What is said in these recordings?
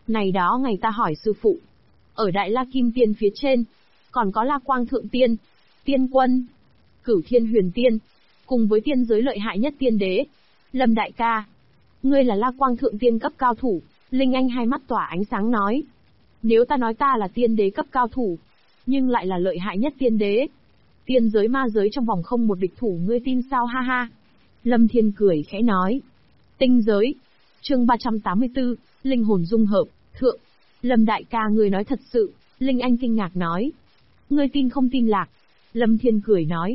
Này đó ngày ta hỏi sư phụ. Ở Đại La Kim Tiên phía trên, còn có La Quang Thượng Tiên, Tiên Quân, Cửu Thiên Huyền Tiên, cùng với tiên giới lợi hại nhất tiên đế. Lâm đại ca, ngươi là La Quang Thượng Tiên cấp cao thủ. Linh Anh hai mắt tỏa ánh sáng nói. Nếu ta nói ta là tiên đế cấp cao thủ, nhưng lại là lợi hại nhất tiên đế, tiên giới ma giới trong vòng không một địch thủ, ngươi tin sao? Ha ha. Lâm Thiên cười khẽ nói. Tinh giới. Chương 384, linh hồn dung hợp, thượng. Lâm đại ca, ngươi nói thật sự? Linh Anh kinh ngạc nói. Ngươi tin không tin lạc? Lâm Thiên cười nói.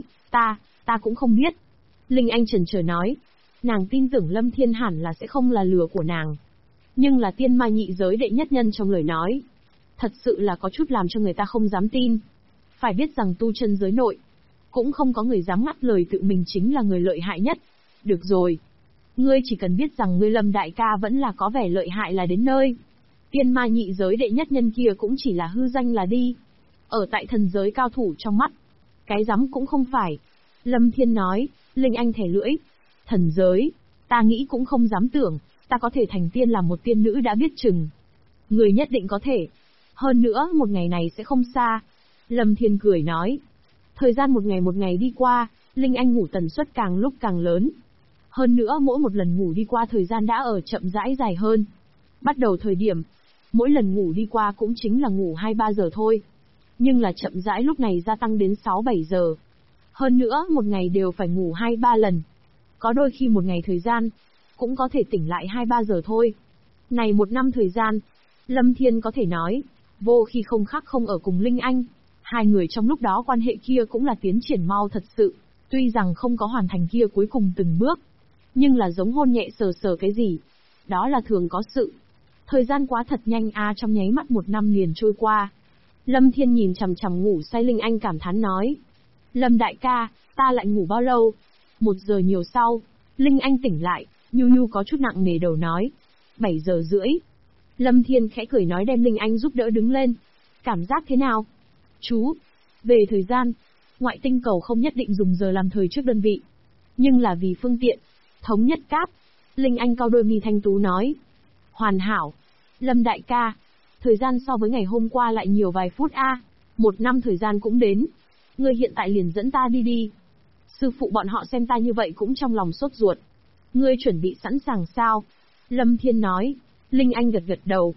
Ta cũng không biết. Linh Anh chần chờ nói. Nàng tin tưởng Lâm Thiên hẳn là sẽ không là lừa của nàng. Nhưng là tiên ma nhị giới đệ nhất nhân trong lời nói, thật sự là có chút làm cho người ta không dám tin. Phải biết rằng tu chân giới nội, cũng không có người dám ngắt lời tự mình chính là người lợi hại nhất. Được rồi. Ngươi chỉ cần biết rằng ngươi Lâm đại ca vẫn là có vẻ lợi hại là đến nơi. Tiên ma nhị giới đệ nhất nhân kia cũng chỉ là hư danh là đi. Ở tại thần giới cao thủ trong mắt, cái dám cũng không phải. Lâm Thiên nói. Linh Anh thẻ lưỡi. Thần giới, ta nghĩ cũng không dám tưởng, ta có thể thành tiên làm một tiên nữ đã biết chừng. Người nhất định có thể. Hơn nữa, một ngày này sẽ không xa. Lâm Thiên cười nói. Thời gian một ngày đi qua, Linh Anh ngủ tần suất càng lúc càng lớn. Hơn nữa mỗi một lần ngủ đi qua thời gian đã ở chậm rãi dài hơn. Bắt đầu thời điểm, mỗi lần ngủ đi qua cũng chính là ngủ 2-3 giờ thôi. Nhưng là chậm rãi lúc này gia tăng đến 6-7 giờ. Hơn nữa một ngày đều phải ngủ 2-3 lần. Có đôi khi một ngày thời gian, cũng có thể tỉnh lại 2-3 giờ thôi. Này một năm thời gian, Lâm Thiên có thể nói, vô khi không khác không ở cùng Linh Anh. Hai người trong lúc đó quan hệ kia cũng là tiến triển mau thật sự. Tuy rằng không có hoàn thành kia cuối cùng từng bước, nhưng là giống hôn nhẹ sờ sờ cái gì. Đó là thường có sự. Thời gian quá thật nhanh trong nháy mắt một năm liền trôi qua. Lâm Thiên nhìn chằm chằm ngủ say Linh Anh cảm thán nói. Lâm đại ca, ta lại ngủ bao lâu? 1 giờ nhiều sau, Linh Anh tỉnh lại, nhu nhu có chút nặng nề đầu nói. 7 giờ rưỡi. Lâm Thiên khẽ cười nói đem Linh Anh giúp đỡ đứng lên. Cảm giác thế nào? Chú, về thời gian, ngoại tinh cầu không nhất định dùng giờ làm thời trước đơn vị. Nhưng là vì phương tiện, thống nhất cáp. Linh Anh cau đôi mi thanh tú nói. Hoàn hảo. Lâm đại ca, thời gian so với ngày hôm qua lại nhiều vài phút 1 năm thời gian cũng đến. Ngươi hiện tại liền dẫn ta đi đi. Sư phụ bọn họ xem ta như vậy cũng trong lòng sốt ruột. Ngươi chuẩn bị sẵn sàng sao? Lâm Thiên nói. Linh Anh gật gật đầu.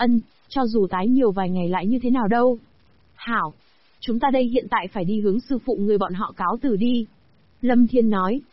Cho dù tái nhiều vài ngày lại như thế nào đâu. Hảo. Chúng ta đây hiện tại phải đi hướng sư phụ người bọn họ cáo từ đi. Lâm Thiên nói.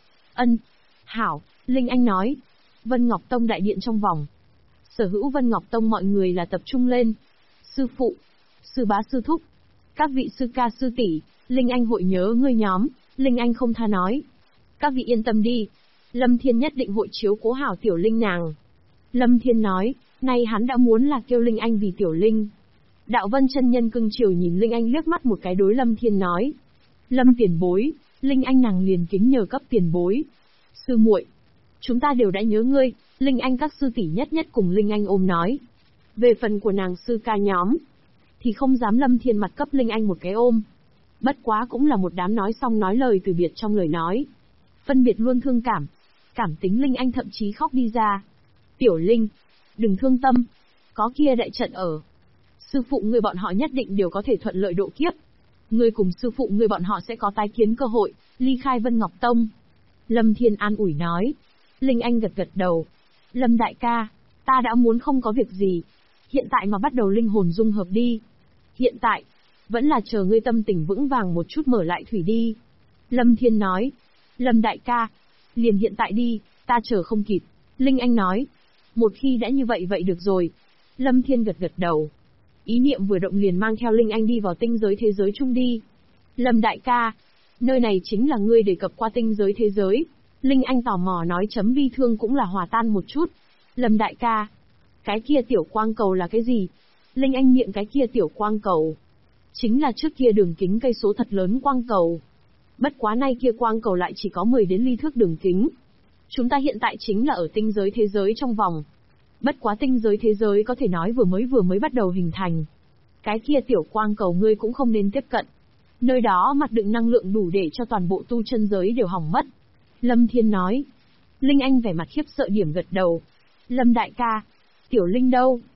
Hảo. Linh Anh nói. Vân Ngọc Tông đại điện trong vòng. Sở hữu Vân Ngọc Tông mọi người là tập trung lên. Sư phụ. Sư bá sư thúc. Các vị sư ca sư tỷ, Linh Anh hội nhớ ngươi nhóm. Linh Anh không tha nói. Các vị yên tâm đi. Lâm Thiên nhất định hội chiếu cố hảo tiểu Linh nàng. Lâm Thiên nói, nay hắn đã muốn là kêu Linh Anh vì tiểu Linh. Đạo Vân chân nhân cưng chiều nhìn Linh Anh liếc mắt một cái đối Lâm Thiên nói. Lâm tiền bối, Linh Anh nàng liền kính nhờ cấp tiền bối. Sư muội, chúng ta đều đã nhớ ngươi. Linh Anh các sư tỷ nhất nhất cùng Linh Anh ôm nói. Về phần của nàng sư ca nhóm, thì không dám Lâm Thiên mặt cấp Linh Anh một cái ôm. Bất quá cũng là một đám nói xong nói lời từ biệt trong lời nói. Phân biệt luôn thương cảm. Cảm tính Linh Anh thậm chí khóc đi ra. Tiểu Linh, đừng thương tâm. Có kia đại trận ở. Sư phụ người bọn họ nhất định đều có thể thuận lợi độ kiếp. Người cùng sư phụ người bọn họ sẽ có tái kiến cơ hội, ly khai Vân Ngọc Tông. Lâm Thiên an ủi nói. Linh Anh gật gật đầu. Lâm đại ca, ta đã muốn không có việc gì. Hiện tại mà bắt đầu linh hồn dung hợp đi. Hiện tại, vẫn là chờ ngươi tâm tình vững vàng một chút mở lại thủy đi. Lâm Thiên nói. Lâm đại ca, liền hiện tại đi, ta chờ không kịp. Linh Anh nói. Một khi đã như vậy vậy được rồi. Lâm Thiên gật gật đầu. Ý niệm vừa động liền mang theo Linh Anh đi vào tinh giới thế giới chung đi. Lâm đại ca, nơi này chính là ngươi đề cập qua tinh giới thế giới. Linh Anh tò mò nói chấm bi thương cũng là hòa tan một chút. Lâm đại ca, cái kia tiểu quang cầu là cái gì? Linh Anh miệng cái kia tiểu quang cầu. Chính là trước kia đường kính cây số thật lớn quang cầu. Bất quá nay kia quang cầu lại chỉ có 10 đến ly thước đường kính. Chúng ta hiện tại chính là ở tinh giới thế giới trong vòng. Bất quá tinh giới thế giới có thể nói vừa mới bắt đầu hình thành. Cái kia tiểu quang cầu ngươi cũng không nên tiếp cận. Nơi đó mặt đựng năng lượng đủ để cho toàn bộ tu chân giới đều hỏng mất. Lâm Thiên nói. Linh Anh vẻ mặt khiếp sợ điểm gật đầu. Lâm đại ca, tiểu Linh đâu?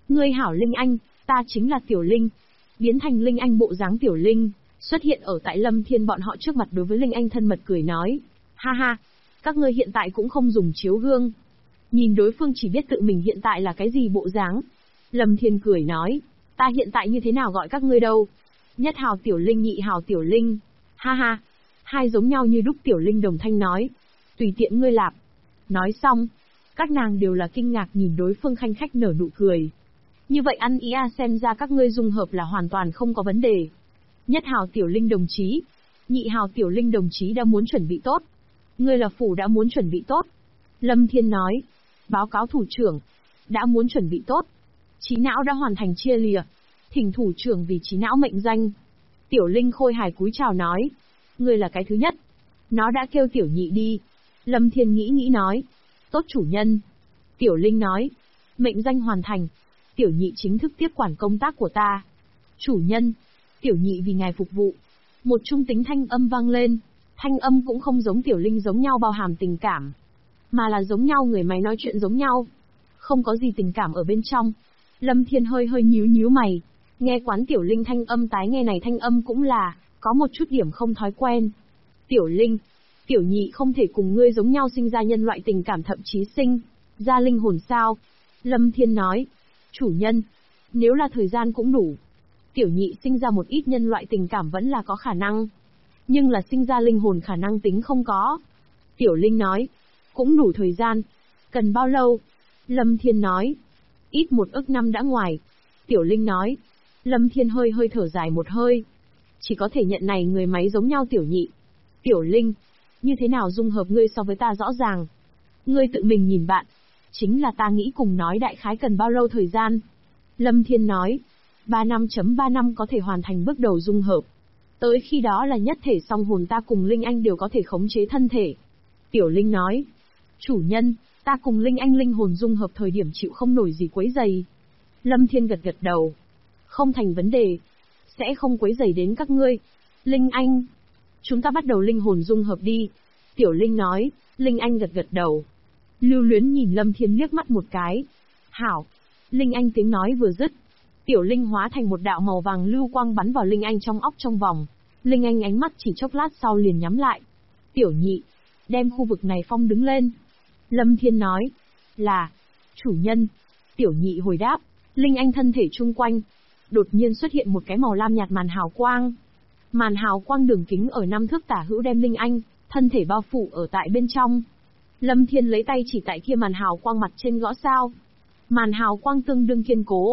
Ngươi hảo Linh Anh, ta chính là Tiểu Linh. Biến thành Linh Anh bộ dáng Tiểu Linh, xuất hiện ở tại Lâm Thiên bọn họ trước mặt, đối với Linh Anh thân mật cười nói. Ha ha, các ngươi hiện tại cũng không dùng chiếu gương. Nhìn đối phương chỉ biết tự mình hiện tại là cái gì bộ dáng. Lâm Thiên cười nói, ta hiện tại như thế nào gọi các ngươi đâu? Nhất hào Tiểu Linh, nhị hào Tiểu Linh. Ha ha, hai giống nhau như đúc. Tiểu Linh đồng thanh nói, tùy tiện ngươi lạp. Nói xong, các nàng đều là kinh ngạc nhìn đối phương, khanh khách nở nụ cười. Như vậy ăn ý xem ra các ngươi dung hợp là hoàn toàn không có vấn đề. Nhất hào Tiểu Linh đồng chí, nhị hào Tiểu Linh đồng chí đã muốn chuẩn bị tốt. Ngươi là phủ đã muốn chuẩn bị tốt. Lâm Thiên nói, báo cáo thủ trưởng, đã muốn chuẩn bị tốt. Trí não đã hoàn thành chia lìa, thỉnh thủ trưởng vì trí não mệnh danh. Tiểu Linh khôi hài cúi chào nói, ngươi là cái thứ nhất. Nó đã kêu Tiểu Nhị đi. Lâm Thiên nghĩ nói, tốt chủ nhân. Tiểu Linh nói, mệnh danh hoàn thành. Tiểu Nhị chính thức tiếp quản công tác của ta. Chủ nhân, Tiểu Nhị vì ngài phục vụ. Một trung tính thanh âm vang lên. Thanh âm cũng không giống Tiểu Linh giống nhau bao hàm tình cảm, mà là giống nhau người máy nói chuyện giống nhau. Không có gì tình cảm ở bên trong. Lâm Thiên hơi nhíu mày. Nghe quán Tiểu Linh thanh âm, tái nghe này thanh âm cũng là có một chút điểm không thói quen. Tiểu Linh, Tiểu Nhị không thể cùng ngươi giống nhau sinh ra nhân loại tình cảm, thậm chí sinh ra linh hồn sao? Lâm Thiên nói, chủ nhân, nếu là thời gian cũng đủ. Tiểu Nhị sinh ra một ít nhân loại tình cảm vẫn là có khả năng, nhưng là sinh ra linh hồn khả năng tính không có. Tiểu Linh nói, cũng đủ thời gian. Cần bao lâu? Lâm Thiên nói, ít 1 ức năm đã ngoài. Tiểu Linh nói. Lâm Thiên hơi thở dài một hơi. Chỉ có thể nhận này người máy giống nhau Tiểu Nhị. Tiểu Linh, như thế nào dung hợp ngươi so với ta rõ ràng. Ngươi tự mình nhìn bạn. Chính là ta nghĩ cùng nói đại khái cần bao lâu thời gian. Lâm Thiên nói, 3 năm có thể hoàn thành bước đầu dung hợp. Tới khi đó là nhất thể song hồn, ta cùng Linh Anh đều có thể khống chế thân thể. Tiểu Linh nói, chủ nhân, ta cùng Linh Anh linh hồn dung hợp thời điểm chịu không nổi gì quấy rầy. Lâm Thiên gật đầu. Không thành vấn đề. Sẽ không quấy rầy đến các ngươi. Linh Anh, chúng ta bắt đầu linh hồn dung hợp đi. Tiểu Linh nói. Linh Anh gật đầu. Lưu luyến nhìn Lâm Thiên liếc mắt một cái. Hảo. Linh Anh tiếng nói vừa dứt, Tiểu Linh hóa thành một đạo màu vàng lưu quang bắn vào Linh Anh trong óc trong vòng. Linh Anh ánh mắt chỉ chốc lát sau liền nhắm lại. Tiểu Nhị, đem khu vực này phong đứng lên. Lâm Thiên nói. Là, chủ nhân. Tiểu Nhị hồi đáp. Linh Anh thân thể chung quanh đột nhiên xuất hiện một cái màu lam nhạt màn hào quang. Màn hào quang đường kính ở 5 thước tả hữu đem Linh Anh thân thể bao phủ ở tại bên trong. Lâm Thiên lấy tay chỉ tại kia màn hào quang mặt trên gõ sao. Màn hào quang tương đương kiên cố.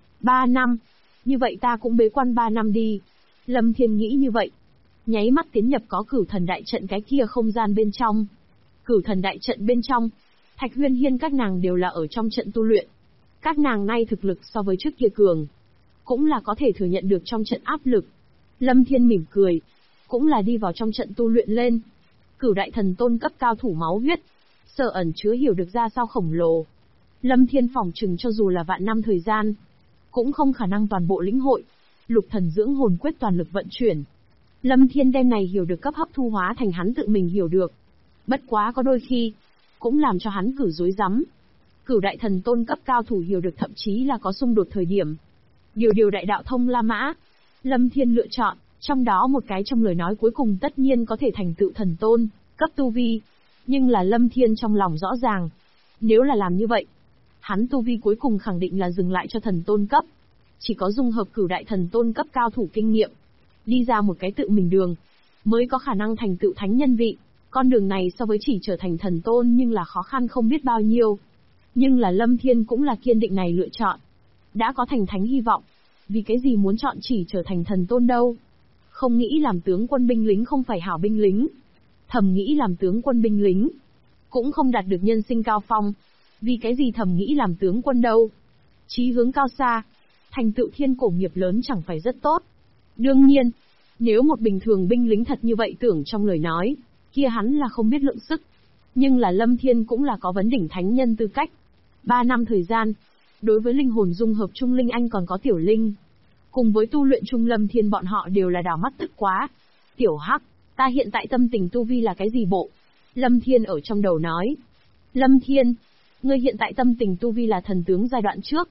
3 năm. Như vậy ta cũng bế quan 3 năm đi. Lâm Thiên nghĩ như vậy. Nháy mắt tiến nhập có Cửu Thần Đại Trận cái kia không gian bên trong. Cửu Thần Đại Trận bên trong, Thạch Huyên Hiên các nàng đều là ở trong trận tu luyện. Các nàng nay thực lực so với trước kia cường, cũng là có thể thừa nhận được trong trận áp lực. Lâm Thiên mỉm cười, cũng là đi vào trong trận tu luyện lên. Cửu Đại Thần Tôn cấp cao thủ máu huyết, sở ẩn chứa hiểu được ra sao khổng lồ. Lâm Thiên phỏng chừng cho dù là vạn năm thời gian, cũng không khả năng toàn bộ lĩnh hội. Lục Thần Dưỡng Hồn Quyết toàn lực vận chuyển. Lâm Thiên đem này hiểu được cấp hấp thu hóa thành hắn tự mình hiểu được. Bất quá có đôi khi, cũng làm cho hắn cử rối rắm. Cửu Đại Thần Tôn cấp cao thủ hiểu được thậm chí là có xung đột thời điểm. Điều đại đạo thông La Mã, Lâm Thiên lựa chọn, trong đó một cái trong lời nói cuối cùng tất nhiên có thể thành tựu thần tôn cấp tu vi. Nhưng là Lâm Thiên trong lòng rõ ràng, nếu là làm như vậy, hắn tu vi cuối cùng khẳng định là dừng lại cho thần tôn cấp. Chỉ có dung hợp Cửu Đại Thần Tôn cấp cao thủ kinh nghiệm, đi ra một cái tự mình đường, mới có khả năng thành tựu thánh nhân vị. Con đường này so với chỉ trở thành thần tôn nhưng là khó khăn không biết bao nhiêu. Nhưng là Lâm Thiên cũng là kiên định này lựa chọn. Đã có thành thánh hy vọng, vì cái gì muốn chọn chỉ trở thành thần tôn đâu? Không nghĩ làm tướng quân binh lính không phải hảo binh lính. Thầm nghĩ làm tướng quân binh lính, cũng không đạt được nhân sinh cao phong. Vì cái gì thầm nghĩ làm tướng quân đâu? Chí hướng cao xa, thành tựu thiên cổ nghiệp lớn chẳng phải rất tốt. Đương nhiên, nếu một bình thường binh lính thật như vậy tưởng trong lời nói, kia hắn là không biết lượng sức. Nhưng là Lâm Thiên cũng là có vấn đỉnh thánh nhân tư cách. 3 năm thời gian, đối với linh hồn dung hợp Trung Linh Anh còn có Tiểu Linh, cùng với tu luyện Trung Lâm Thiên bọn họ đều là đảo mắt tức quá. Tiểu Hắc, ta hiện tại tâm tình tu vi là cái gì bộ? Lâm Thiên ở trong đầu nói. Lâm Thiên, ngươi hiện tại tâm tình tu vi là thần tướng giai đoạn trước.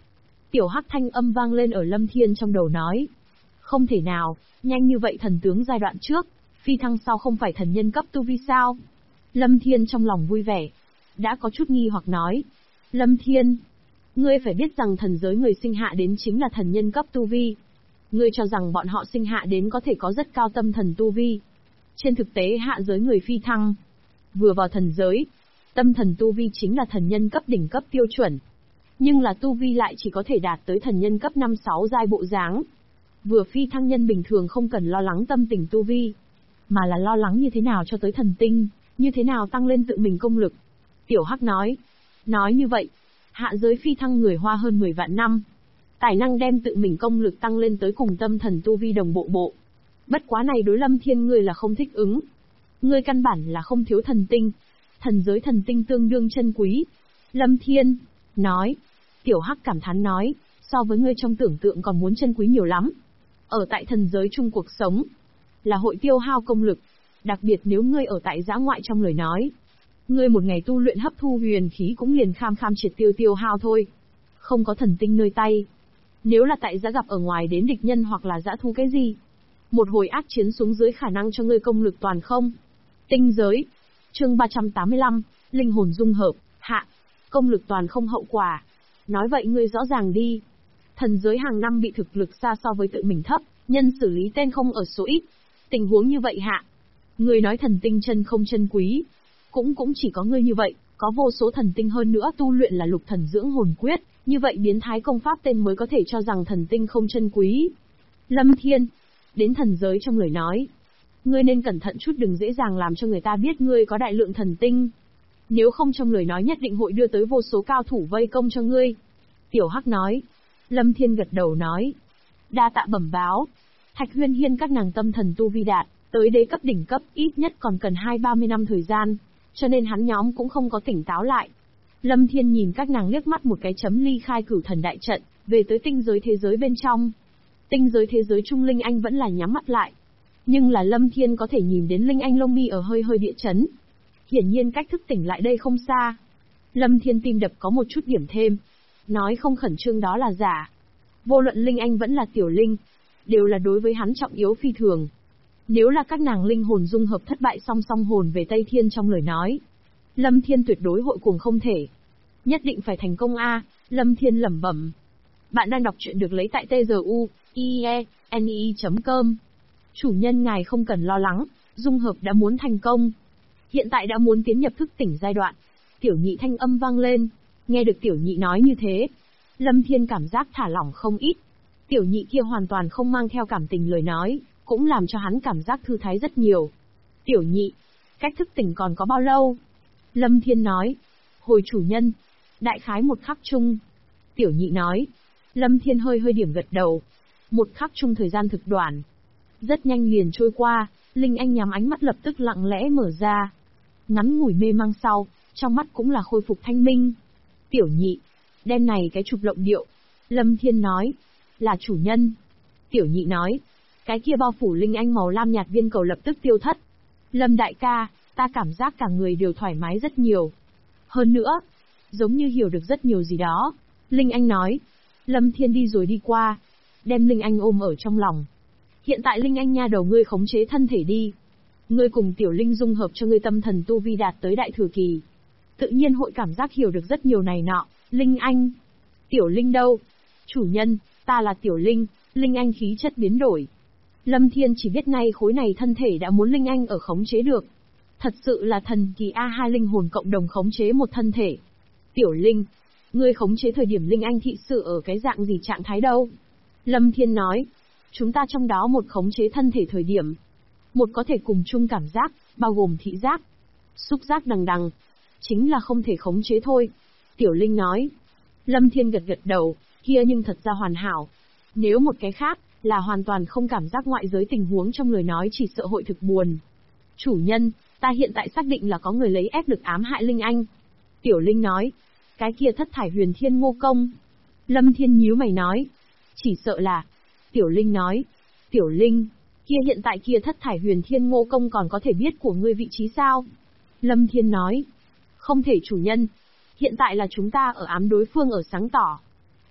Tiểu Hắc thanh âm vang lên ở Lâm Thiên trong đầu nói. Không thể nào, nhanh như vậy thần tướng giai đoạn trước, phi thăng sau không phải thần nhân cấp tu vi sao? Lâm Thiên trong lòng vui vẻ, đã có chút nghi hoặc nói. Lâm Thiên, ngươi phải biết rằng thần giới người sinh hạ đến chính là thần nhân cấp tu vi. Ngươi cho rằng bọn họ sinh hạ đến có thể có rất cao tâm thần tu vi. Trên thực tế hạ giới người phi thăng, vừa vào thần giới, tâm thần tu vi chính là thần nhân cấp đỉnh cấp tiêu chuẩn. Nhưng là tu vi lại chỉ có thể đạt tới thần nhân cấp 5-6 giai bộ dáng. Vừa phi thăng nhân bình thường không cần lo lắng tâm tình tu vi, mà là lo lắng như thế nào cho tới thần tinh, như thế nào tăng lên tự mình công lực. Tiểu Hắc nói. Nói như vậy, hạ giới phi thăng người Hoa hơn 10 vạn năm. Tài năng đem tự mình công lực tăng lên tới cùng tâm thần tu vi đồng bộ. Bất quá này đối Lâm Thiên ngươi là không thích ứng. Ngươi căn bản là không thiếu thần tinh. Thần giới thần tinh tương đương chân quý. Lâm Thiên, nói. Tiểu Hắc cảm thán nói, so với ngươi trong tưởng tượng còn muốn chân quý nhiều lắm. Ở tại thần giới chung cuộc sống, là hội tiêu hao công lực. Đặc biệt nếu ngươi ở tại dã ngoại trong lời nói. Ngươi một ngày tu luyện hấp thu huyền khí cũng liền kham triệt tiêu hao thôi. Không có thần tinh nơi tay. Nếu là tại giã gặp ở ngoài đến địch nhân hoặc là dã thu cái gì, một hồi ác chiến xuống dưới khả năng cho ngươi công lực toàn không. Tinh giới. Chương 385, linh hồn dung hợp, hạ. Công lực toàn không hậu quả. Nói vậy ngươi rõ ràng đi. Thần giới hàng năm bị thực lực xa so với tự mình thấp, nhân xử lý tên không ở số ít. Tình huống như vậy hạ. Ngươi nói thần tinh chân không chân quý. Cũng chỉ có ngươi như vậy, có vô số thần tinh hơn nữa tu luyện là lục thần dưỡng hồn quyết, như vậy biến thái công pháp tên mới có thể cho rằng thần tinh không chân quý. Lâm Thiên, đến thần giới trong lời nói. Ngươi nên cẩn thận chút, đừng dễ dàng làm cho người ta biết ngươi có đại lượng thần tinh. Nếu không trong lời nói nhất định hội đưa tới vô số cao thủ vây công cho ngươi. Tiểu Hắc nói. Lâm Thiên gật đầu nói. Đa tạ bẩm báo. Thạch Huyên Hiên các nàng tâm thần tu vi đạt, tới đế cấp đỉnh cấp ít nhất còn cần 20-30 năm thời gian, cho nên hắn nhóm cũng không có tỉnh táo lại. Lâm Thiên nhìn các nàng liếc mắt một cái chấm ly khai cửu thần đại trận, về tới tinh giới thế giới bên trong. Tinh giới thế giới trung Linh Anh vẫn là nhắm mắt lại. Nhưng là Lâm Thiên có thể nhìn đến Linh Anh lông mi ở hơi địa chấn. Hiển nhiên cách thức tỉnh lại đây không xa. Lâm Thiên tim đập có một chút điểm thêm. Nói không khẩn trương đó là giả. Vô luận Linh Anh vẫn là Tiểu Linh, đều là đối với hắn trọng yếu phi thường. Nếu là các nàng linh hồn dung hợp thất bại song song hồn về Tây Thiên trong lời nói, Lâm Thiên tuyệt đối hội cuồng không thể. Nhất định phải thành công a. Lâm Thiên lẩm bẩm. Bạn đang đọc truyện được lấy tại tzuie.com. Chủ nhân ngài không cần lo lắng, dung hợp đã muốn thành công. Hiện tại đã muốn tiến nhập thức tỉnh giai đoạn. Tiểu Nhị thanh âm vang lên. Nghe được Tiểu Nhị nói như thế, Lâm Thiên cảm giác thả lỏng không ít. Tiểu Nhị kia hoàn toàn không mang theo cảm tình lời nói, cũng làm cho hắn cảm giác thư thái rất nhiều. Tiểu Nhị, cách thức tỉnh còn có bao lâu? Lâm Thiên nói. Hồi chủ nhân, đại khái một khắc chung. Tiểu Nhị nói. Lâm Thiên hơi điểm gật đầu. Một khắc chung thời gian thực đoạn. Rất nhanh liền trôi qua, Linh Anh nhắm ánh mắt lập tức lặng lẽ mở ra. Ngắn ngủi mê mang sau, trong mắt cũng là khôi phục thanh minh. Tiểu Nhị, đem này cái chụp lộng điệu. Lâm Thiên nói. Là chủ nhân. Tiểu Nhị nói. Cái kia bao phủ Linh Anh màu lam nhạt viên cầu lập tức tiêu thất. Lâm đại ca, ta cảm giác cả người đều thoải mái rất nhiều. Hơn nữa, giống như hiểu được rất nhiều gì đó. Linh Anh nói. Lâm Thiên đi rồi đi qua, đem Linh Anh ôm ở trong lòng. Hiện tại Linh Anh nha đầu ngươi khống chế thân thể đi. Ngươi cùng Tiểu Linh dung hợp cho ngươi tâm thần tu vi đạt tới đại thừa kỳ. Tự nhiên hội cảm giác hiểu được rất nhiều này nọ. Linh Anh. Tiểu Linh đâu? Chủ nhân, ta là Tiểu Linh. Linh Anh khí chất biến đổi. Lâm Thiên chỉ biết nay khối này thân thể đã muốn Linh Anh ở khống chế được. Thật sự là thần kỳ A2 linh hồn cộng đồng khống chế một thân thể. Tiểu Linh, ngươi khống chế thời điểm Linh Anh thị sự ở cái dạng gì trạng thái đâu? Lâm Thiên nói, chúng ta trong đó một khống chế thân thể thời điểm, một có thể cùng chung cảm giác, bao gồm thị giác, xúc giác đằng, chính là không thể khống chế thôi. Tiểu Linh nói. Lâm Thiên gật đầu, kia nhưng thật ra hoàn hảo. Nếu một cái khác, là hoàn toàn không cảm giác ngoại giới tình huống trong lời nói chỉ sợ hội thực buồn. Chủ nhân, ta hiện tại xác định là có người lấy ép lực ám hại Linh Anh. Tiểu Linh nói. Cái kia thất thải huyền thiên ngô công. Lâm Thiên nhíu mày nói. Chỉ sợ là. Tiểu Linh nói. Tiểu Linh, kia hiện tại kia thất thải huyền thiên ngô công còn có thể biết của ngươi vị trí sao? Lâm Thiên nói. Không thể chủ nhân. Hiện tại là chúng ta ở ám đối phương ở sáng tỏ.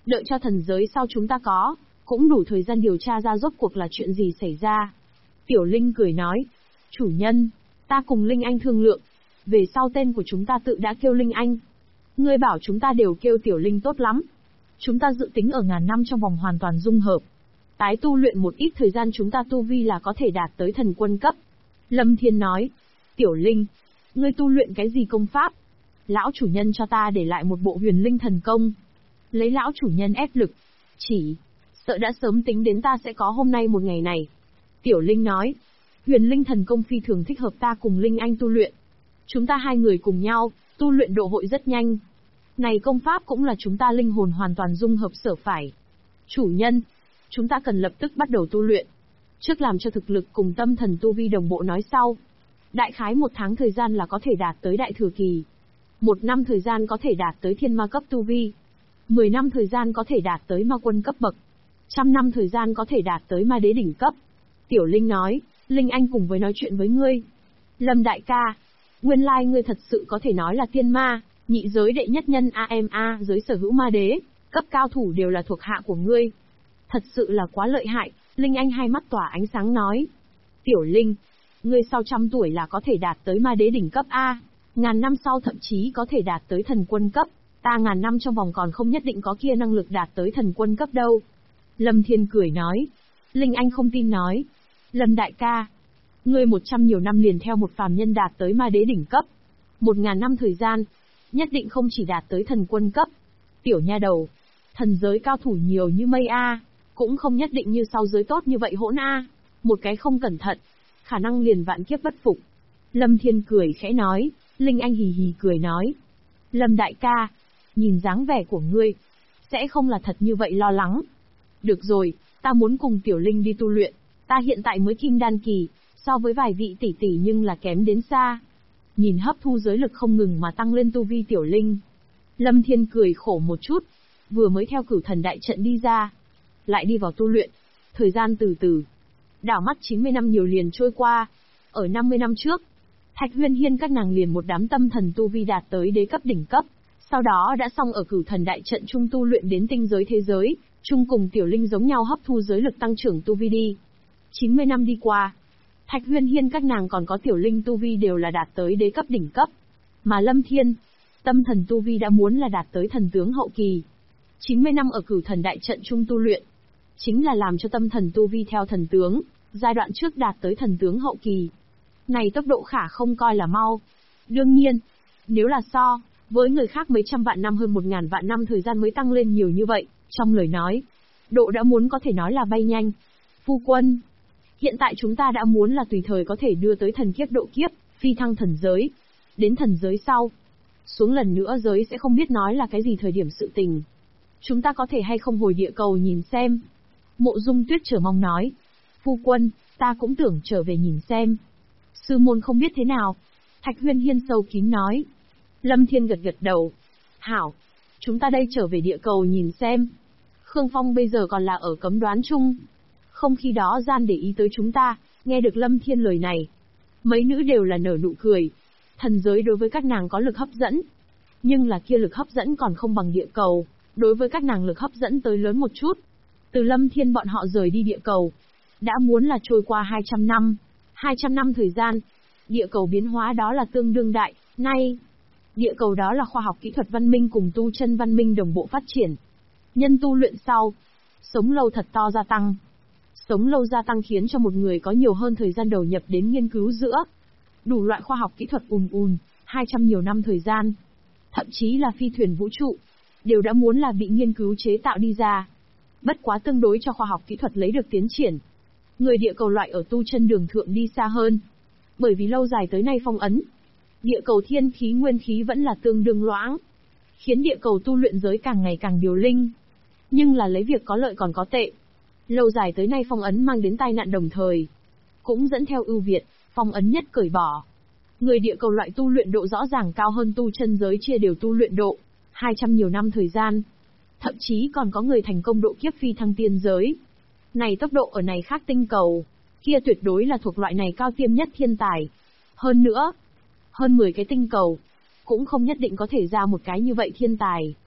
Đợi cho thần giới sau chúng ta có, cũng đủ thời gian điều tra ra rốt cuộc là chuyện gì xảy ra. Tiểu Linh cười nói, chủ nhân, ta cùng Linh Anh thương lượng, về sau tên của chúng ta tự đã kêu Linh Anh. Ngươi bảo chúng ta đều kêu Tiểu Linh tốt lắm. Chúng ta dự tính ở ngàn năm trong vòng hoàn toàn dung hợp. Tái tu luyện một ít thời gian chúng ta tu vi là có thể đạt tới thần quân cấp. Lâm Thiên nói, Tiểu Linh, ngươi tu luyện cái gì công pháp? Lão chủ nhân cho ta để lại một bộ huyền linh thần công. Lấy lão chủ nhân ép lực. Chỉ, sợ đã sớm tính đến ta sẽ có hôm nay một ngày này. Tiểu Linh nói, huyền linh thần công phi thường thích hợp ta cùng Linh Anh tu luyện. Chúng ta hai người cùng nhau, tu luyện độ hội rất nhanh. Này công pháp cũng là chúng ta linh hồn hoàn toàn dung hợp sở phải. Chủ nhân, chúng ta cần lập tức bắt đầu tu luyện. Trước làm cho thực lực cùng tâm thần tu vi đồng bộ nói sau. Đại khái 1 tháng thời gian là có thể đạt tới đại thừa kỳ. 1 năm thời gian có thể đạt tới thiên ma cấp tu vi. 10 năm thời gian có thể đạt tới ma quân cấp bậc. 100 năm thời gian có thể đạt tới ma đế đỉnh cấp. Tiểu Linh nói, Linh Anh cùng với nói chuyện với ngươi. Lâm đại ca, nguyên lai ngươi thật sự có thể nói là tiên ma, nhị giới đệ nhất nhân AMA giới sở hữu ma đế, cấp cao thủ đều là thuộc hạ của ngươi. Thật sự là quá lợi hại, Linh Anh hai mắt tỏa ánh sáng nói. Tiểu Linh, ngươi sau 100 tuổi là có thể đạt tới ma đế đỉnh cấp A, ngàn năm sau thậm chí có thể đạt tới thần quân cấp, ta ngàn năm trong vòng còn không nhất định có kia năng lực đạt tới thần quân cấp đâu. Lâm Thiên cười nói. Linh Anh không tin nói. Lâm đại ca, ngươi 100 nhiều năm liền theo một phàm nhân đạt tới ma đế đỉnh cấp. 1000 năm thời gian, nhất định không chỉ đạt tới thần quân cấp. Tiểu nha đầu, thần giới cao thủ nhiều như mây A, cũng không nhất định như sau giới tốt như vậy hỗn A. Một cái không cẩn thận, khả năng liền vạn kiếp bất phục. Lâm Thiên cười khẽ nói, Linh Anh hì hì cười nói. Lâm đại ca, nhìn dáng vẻ của ngươi, sẽ không là thật như vậy lo lắng. Được rồi, ta muốn cùng Tiểu Linh đi tu luyện, ta hiện tại mới kim đan kỳ, so với vài vị tỷ tỷ nhưng là kém đến xa. Nhìn hấp thu giới lực không ngừng mà tăng lên tu vi Tiểu Linh. Lâm Thiên cười khổ một chút, vừa mới theo cửu thần đại trận đi ra, lại đi vào tu luyện, thời gian từ từ. Đảo mắt 90 năm nhiều liền trôi qua, ở 50 năm trước, Thạch Huyên Hiên các nàng liền một đám tâm thần tu vi đạt tới đế cấp đỉnh cấp, sau đó đã xong ở cửu thần đại trận trung tu luyện đến tinh giới thế giới, chung cùng Tiểu Linh giống nhau hấp thu giới lực tăng trưởng tu vi đi. 90 năm đi qua, Thạch Huyên Hiên các nàng còn có Tiểu Linh tu vi đều là đạt tới đế cấp đỉnh cấp, mà Lâm Thiên, tâm thần tu vi đã muốn là đạt tới thần tướng hậu kỳ. 90 năm ở cửu thần đại trận trung tu luyện, chính là làm cho tâm thần tu vi theo thần tướng, giai đoạn trước đạt tới thần tướng hậu kỳ. Này tốc độ khả không coi là mau. Đương nhiên, nếu là so với người khác mấy trăm vạn năm hơn 1000 vạn năm thời gian mới tăng lên nhiều như vậy, trong lời nói, độ đã muốn có thể nói là bay nhanh. Phu quân, hiện tại chúng ta đã muốn là tùy thời có thể đưa tới thần kiếp độ kiếp, phi thăng thần giới. Đến thần giới sau, xuống lần nữa giới sẽ không biết nói là cái gì thời điểm sự tình. Chúng ta có thể hay không hồi địa cầu nhìn xem. Mộ Dung Tuyết chờ mong nói. Phu quân, ta cũng tưởng trở về nhìn xem. Sư môn không biết thế nào. Thạch Huyên Hiên sâu kín nói. Lâm Thiên gật gật đầu. Hảo, chúng ta đây trở về địa cầu nhìn xem. Khương Phong bây giờ còn là ở cấm đoán chung. Không khi đó gian để ý tới chúng ta, nghe được Lâm Thiên lời này. Mấy nữ đều là nở nụ cười. Thần giới đối với các nàng có lực hấp dẫn. Nhưng là kia lực hấp dẫn còn không bằng địa cầu. Đối với các nàng lực hấp dẫn tới lớn một chút. Từ Lâm Thiên bọn họ rời đi địa cầu, đã muốn là trôi qua 200 năm. 200 năm thời gian, địa cầu biến hóa đó là tương đương đại, nay. Địa cầu đó là khoa học kỹ thuật văn minh cùng tu chân văn minh đồng bộ phát triển. Nhân tu luyện sau, sống lâu thật to gia tăng. Sống lâu gia tăng khiến cho một người có nhiều hơn thời gian đầu nhập đến nghiên cứu giữa. Đủ loại khoa học kỹ thuật 200 nhiều năm thời gian. Thậm chí là phi thuyền vũ trụ, đều đã muốn là bị nghiên cứu chế tạo đi ra. Bất quá tương đối cho khoa học kỹ thuật lấy được tiến triển. Người địa cầu loại ở tu chân đường thượng đi xa hơn. Bởi vì lâu dài tới nay phong ấn. Địa cầu thiên khí nguyên khí vẫn là tương đương loãng. Khiến địa cầu tu luyện giới càng ngày càng điều linh. Nhưng là lấy việc có lợi còn có tệ. Lâu dài tới nay phong ấn mang đến tai nạn đồng thời. Cũng dẫn theo ưu việt, phong ấn nhất cởi bỏ. Người địa cầu loại tu luyện độ rõ ràng cao hơn tu chân giới chia đều tu luyện độ. 200 nhiều năm thời gian. Thậm chí còn có người thành công độ kiếp phi thăng tiên giới. Này tốc độ ở này khác tinh cầu, kia tuyệt đối là thuộc loại này cao tiêm nhất thiên tài. Hơn nữa, hơn 10 cái tinh cầu, cũng không nhất định có thể ra một cái như vậy thiên tài.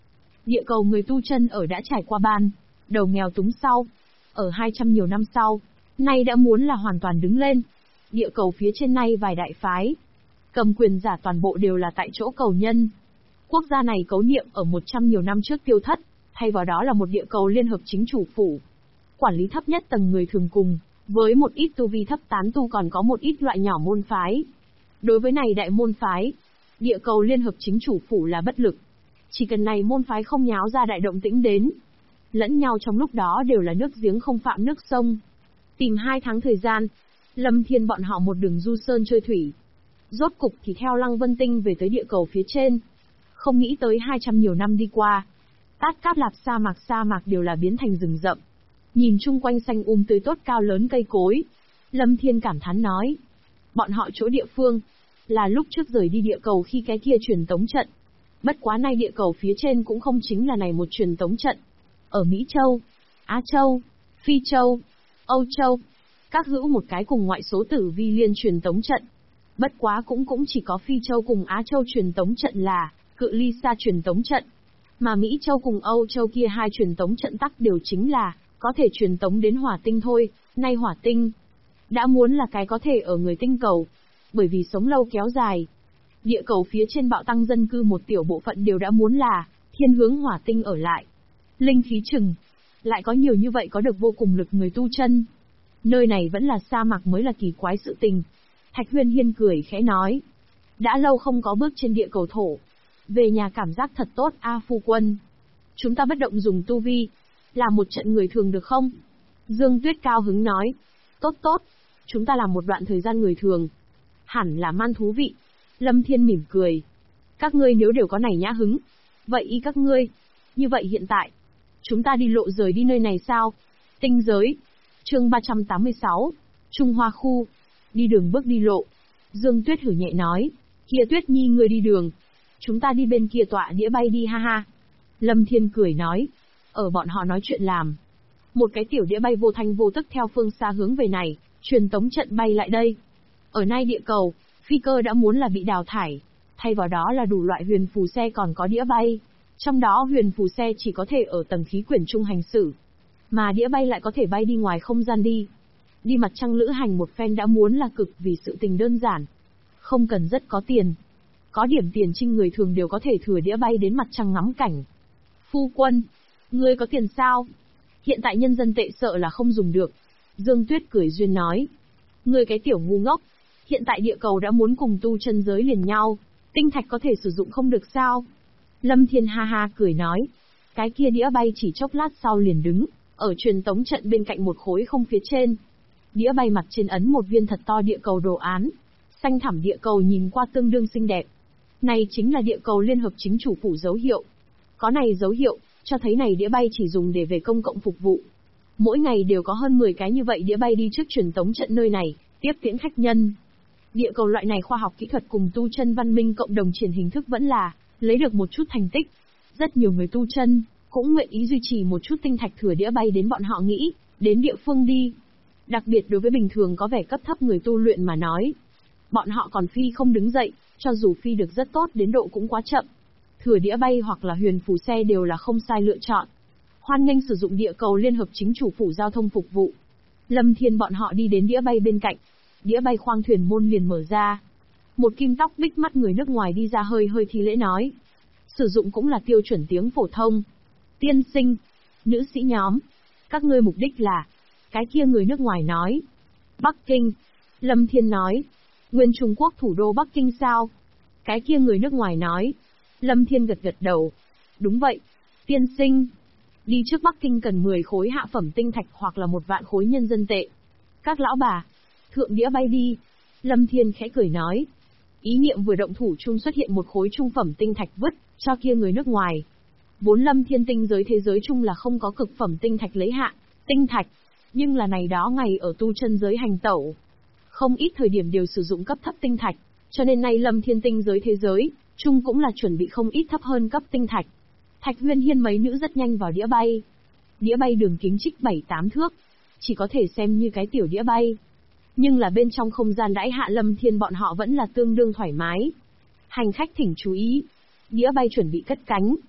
Địa cầu người tu chân ở đã trải qua ban đầu nghèo túng sau, ở 200 nhiều năm sau, nay đã muốn là hoàn toàn đứng lên. Địa cầu phía trên nay vài đại phái, cầm quyền giả toàn bộ đều là tại chỗ cầu nhân. Quốc gia này cấu niệm ở 100 nhiều năm trước tiêu thất, thay vào đó là một địa cầu liên hợp chính chủ phủ. Quản lý thấp nhất tầng người thường cùng, với một ít tu vi thấp tán tu còn có một ít loại nhỏ môn phái. Đối với này đại môn phái, địa cầu liên hợp chính chủ phủ là bất lực. Chỉ cần này môn phái không nháo ra đại động tĩnh đến, lẫn nhau trong lúc đó đều là nước giếng không phạm nước sông. Tìm 2 tháng thời gian, Lâm Thiên bọn họ một đường du sơn chơi thủy. Rốt cục thì theo Lăng Vân Tinh về tới địa cầu phía trên. Không nghĩ tới 200 nhiều năm đi qua, Tát Cáp Lạp sa mạc đều là biến thành rừng rậm. Nhìn chung quanh xanh tươi tốt cao lớn cây cối, Lâm Thiên cảm thán nói. Bọn họ chỗ địa phương, là lúc trước rời đi địa cầu khi cái kia truyền tống trận. Bất quá nay địa cầu phía trên cũng không chính là này một truyền tống trận. Ở Mỹ Châu, Á Châu, Phi Châu, Âu Châu, các hữu một cái cùng ngoại số tử vi liên truyền tống trận. Bất quá cũng chỉ có Phi Châu cùng Á Châu truyền tống trận là cự ly xa truyền tống trận. Mà Mỹ Châu cùng Âu Châu kia 2 truyền tống trận tắc đều chính là có thể truyền tống đến hỏa tinh thôi. Nay hỏa tinh đã muốn là cái có thể ở người tinh cầu, bởi vì sống lâu kéo dài. Địa cầu phía trên bạo tăng dân cư một tiểu bộ phận đều đã muốn là thiên hướng hỏa tinh ở lại. Linh khí chừng lại có nhiều như vậy có được vô cùng lực người tu chân. Nơi này vẫn là sa mạc mới là kỳ quái sự tình. Thạch Huyên Hiên cười khẽ nói. Đã lâu không có bước trên địa cầu thổ. Về nhà cảm giác thật tốt a phu quân. Chúng ta bất động dùng tu vi, làm một trận người thường được không? Dương Tuyết cao hứng nói. Tốt tốt, chúng ta làm một đoạn thời gian người thường. Hẳn là man thú vị. Lâm Thiên mỉm cười. Các ngươi nếu đều có này nhã hứng, vậy y các ngươi. Như vậy hiện tại, chúng ta đi lộ rời đi nơi này sao? Tinh giới. Chương 386. Trung Hoa khu. Đi đường bước đi lộ. Dương Tuyết hử nhẹ nói. Kia Tuyết Nhi người đi đường. Chúng ta đi bên kia tọa đĩa bay đi ha ha. Lâm Thiên cười nói. Ở bọn họ nói chuyện làm. Một cái tiểu đĩa bay vô thanh vô tức theo phương xa hướng về này, truyền tống trận bay lại đây. Ở nay địa cầu, phi cơ đã muốn là bị đào thải. Thay vào đó là đủ loại huyền phù xe còn có đĩa bay. Trong đó huyền phù xe chỉ có thể ở tầng khí quyển trung hành xử. Mà đĩa bay lại có thể bay đi ngoài không gian đi. Đi mặt trăng lữ hành một phen đã muốn là cực vì sự tình đơn giản. Không cần rất có tiền. Có điểm tiền trinh người thường đều có thể thừa đĩa bay đến mặt trăng ngắm cảnh. Phu quân, ngươi có tiền sao? Hiện tại nhân dân tệ sợ là không dùng được. Dương Tuyết cười duyên nói. Ngươi cái tiểu ngu ngốc. Hiện tại địa cầu đã muốn cùng tu chân giới liền nhau. Tinh thạch có thể sử dụng không được sao? Lâm Thiên ha ha cười nói. Cái kia đĩa bay chỉ chốc lát sau liền đứng, ở truyền tống trận bên cạnh một khối không phía trên. Đĩa bay mặt trên ấn một viên thật to địa cầu đồ án. Xanh thẳm địa cầu nhìn qua tương đương xinh đẹp. Này chính là địa cầu liên hợp chính chủ phủ dấu hiệu. Có này dấu hiệu, cho thấy này đĩa bay chỉ dùng để về công cộng phục vụ. Mỗi ngày đều có hơn 10 cái như vậy đĩa bay đi trước truyền tống trận nơi này, tiếp tiễn khách nhân. Địa cầu loại này khoa học kỹ thuật cùng tu chân văn minh cộng đồng triển hình thức vẫn là lấy được một chút thành tích. Rất nhiều người tu chân cũng nguyện ý duy trì một chút tinh thạch thừa đĩa bay đến bọn họ nghĩ, đến địa phương đi. Đặc biệt đối với bình thường có vẻ cấp thấp người tu luyện mà nói. Bọn họ còn phi không đứng dậy, cho dù phi được rất tốt đến độ cũng quá chậm. Thừa đĩa bay hoặc là huyền phù xe đều là không sai lựa chọn. Hoan nghênh sử dụng địa cầu liên hợp chính chủ phủ giao thông phục vụ. Lâm Thiên bọn họ đi đến đĩa bay bên cạnh. Đĩa bay khoang thuyền môn liền mở ra. Một kim tóc bích mắt người nước ngoài đi ra hơi thi lễ nói. Sử dụng cũng là tiêu chuẩn tiếng phổ thông. Tiên sinh, nữ sĩ nhóm, các ngươi mục đích là... Cái kia người nước ngoài nói. Bắc Kinh. Lâm Thiên nói. Nguyên Trung Quốc thủ đô Bắc Kinh sao? Cái kia người nước ngoài nói. Lâm Thiên gật đầu. Đúng vậy. Tiên sinh. Đi trước Bắc Kinh cần 10 khối hạ phẩm tinh thạch hoặc là 1 vạn khối nhân dân tệ. Các lão bà. Thượng đĩa bay đi. Lâm Thiên khẽ cười nói. Ý niệm vừa động thủ chung xuất hiện 1 khối trung phẩm tinh thạch vứt cho kia người nước ngoài. Vốn Lâm Thiên tinh giới thế giới chung là không có cực phẩm tinh thạch lấy hạ. Tinh thạch. Nhưng là này đó ngày ở tu chân giới hành tẩu. Không ít thời điểm đều sử dụng cấp thấp tinh thạch. Cho nên nay Lâm Thiên tinh giới thế giới chung cũng là chuẩn bị không ít thấp hơn cấp tinh thạch. Thạch Huyên Hiên mấy nữ rất nhanh vào đĩa bay. Đĩa bay đường kính trích 7-8 thước. Chỉ có thể xem như cái tiểu đĩa bay. Nhưng là bên trong không gian đãi hạ Lâm Thiên bọn họ vẫn là tương đương thoải mái. Hành khách thỉnh chú ý. Đĩa bay chuẩn bị cất cánh.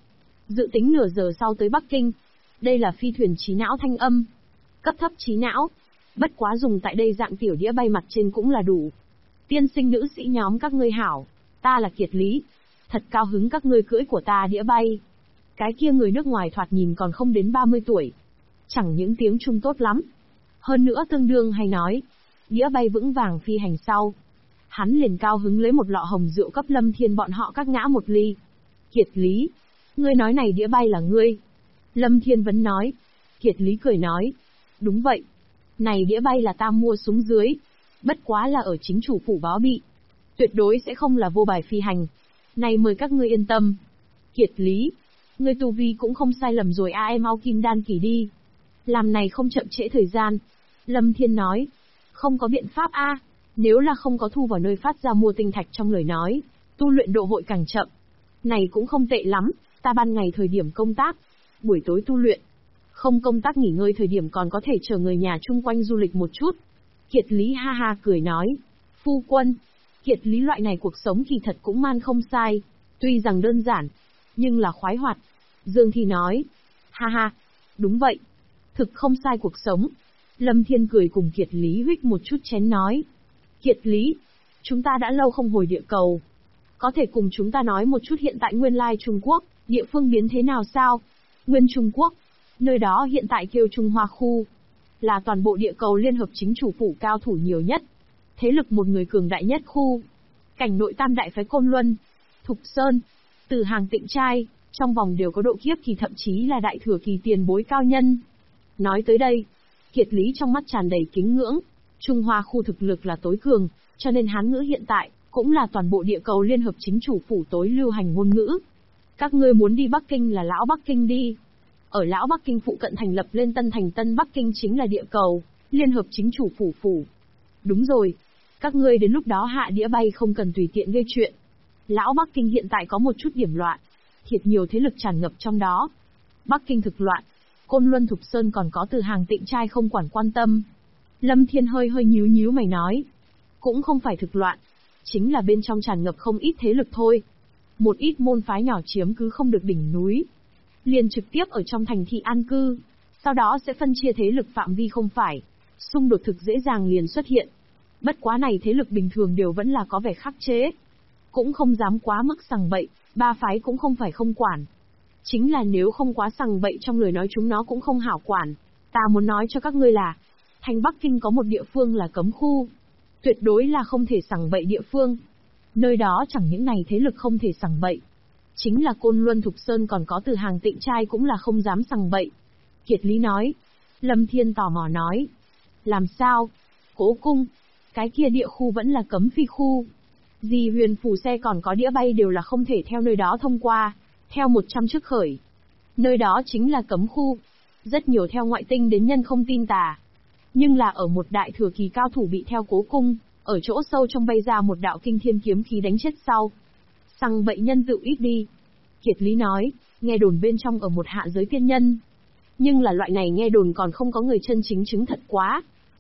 Dự tính nửa giờ sau tới Bắc Kinh. Đây là phi thuyền trí não thanh âm. Cấp thấp trí não. Bất quá dùng tại đây dạng tiểu đĩa bay mặt trên cũng là đủ. Tiên sinh nữ sĩ nhóm các ngươi hảo. Ta là Kiệt Lý. Thật cao hứng các ngươi cưỡi của ta đĩa bay. Cái kia người nước ngoài thoạt nhìn còn không đến 30 tuổi. Chẳng những tiếng Trung tốt lắm. Hơn nữa tương đương hay nói. Đĩa bay vững vàng phi hành sau. Hắn liền cao hứng lấy một lọ hồng rượu cấp Lâm Thiên bọn họ các ngã một ly. Kiệt Lý. Ngươi nói này đĩa bay là ngươi. Lâm Thiên vẫn nói. Kiệt Lý cười nói. Đúng vậy. Này đĩa bay là ta mua xuống dưới. Bất quá là ở chính chủ phủ báo bị. Tuyệt đối sẽ không là vô bài phi hành. Này mời các ngươi yên tâm. Kiệt Lý. Ngươi tu vi cũng không sai lầm rồi em mau kim đan kỳ đi. Làm này không chậm trễ thời gian. Lâm Thiên nói. Không có biện pháp a. Nếu là không có thu vào nơi phát ra mua tinh thạch trong lời nói, tu luyện độ hội càng chậm. Này cũng không tệ lắm, ta ban ngày thời điểm công tác, buổi tối tu luyện. Không công tác nghỉ ngơi thời điểm còn có thể chờ người nhà chung quanh du lịch một chút. Kiệt Lý ha ha cười nói. Phu quân, Kiệt Lý loại này cuộc sống kỳ thật cũng man không sai. Tuy rằng đơn giản, nhưng là khoái hoạt. Dương Thi nói. Ha ha, đúng vậy. Thực không sai cuộc sống. Lâm Thiên cười cùng Kiệt Lý huých một chút chén nói. Kiệt Lý, chúng ta đã lâu không hồi địa cầu. Có thể cùng chúng ta nói một chút hiện tại nguyên lai Trung Quốc, địa phương biến thế nào sao? Nguyên Trung Quốc, nơi đó hiện tại kêu Trung Hoa khu, là toàn bộ địa cầu liên hợp chính chủ phủ cao thủ nhiều nhất. Thế lực một người cường đại nhất khu. Cảnh nội tam đại phái Côn Luân, Thục Sơn, Từ Hàng Tịnh Trai, trong vòng đều có độ kiếp kỳ thậm chí là đại thừa kỳ tiền bối cao nhân. Nói tới đây, Kiệt Lý trong mắt tràn đầy kính ngưỡng. Trung Hoa khu thực lực là tối cường, cho nên Hán ngữ hiện tại cũng là toàn bộ địa cầu liên hợp chính chủ phủ tối lưu hành ngôn ngữ. Các ngươi muốn đi Bắc Kinh là lão Bắc Kinh đi. Ở lão Bắc Kinh phụ cận thành lập lên Tân Thành Tân Bắc Kinh chính là địa cầu liên hợp chính chủ phủ. Đúng rồi, các ngươi đến lúc đó hạ đĩa bay không cần tùy tiện gây chuyện. Lão Bắc Kinh hiện tại có một chút điểm loạn, thiệt nhiều thế lực tràn ngập trong đó. Bắc Kinh thực loạn, Côn Luân Thục Sơn còn có Từ Hàng Tịnh Trai không quản quan tâm. Lâm Thiên hơi nhíu mày nói. Cũng không phải thực loạn, chính là bên trong tràn ngập không ít thế lực thôi. Một ít môn phái nhỏ chiếm cứ không được đỉnh núi, liền trực tiếp ở trong thành thị an cư, sau đó sẽ phân chia thế lực phạm vi không phải. Xung đột thực dễ dàng liền xuất hiện. Bất quá này thế lực bình thường đều vẫn là có vẻ khắc chế. Cũng không dám quá mức sằng bậy, ba phái cũng không phải không quản. Chính là nếu không quá sằng bậy trong lời nói chúng nó cũng không hảo quản. Ta muốn nói cho các ngươi là, thành Bắc Kinh có một địa phương là cấm khu. Tuyệt đối là không thể sằng bậy địa phương. Nơi đó chẳng những này thế lực không thể sằng bậy. Chính là Côn Luân Thục Sơn còn có Từ Hàng Tịnh Trai cũng là không dám sằng bậy. Kiệt Lý nói. Lâm Thiên tò mò nói. Làm sao? Cố cung. Cái kia địa khu vẫn là cấm phi khu. Dì Huyền phủ xe còn có đĩa bay đều là không thể theo nơi đó thông qua. Theo 100 trước khởi. Nơi đó chính là cấm khu. Rất nhiều theo ngoại tinh đến nhân không tin tà. Nhưng là ở một đại thừa kỳ cao thủ bị theo cố cung, ở chỗ sâu trong bay ra một đạo kinh thiên kiếm khí đánh chết sau. Sằng bậy nhân tự ít đi. Kiệt Lý nói, nghe đồn bên trong ở một hạ giới tiên nhân. Nhưng là loại này nghe đồn còn không có người chân chính chứng thật quá.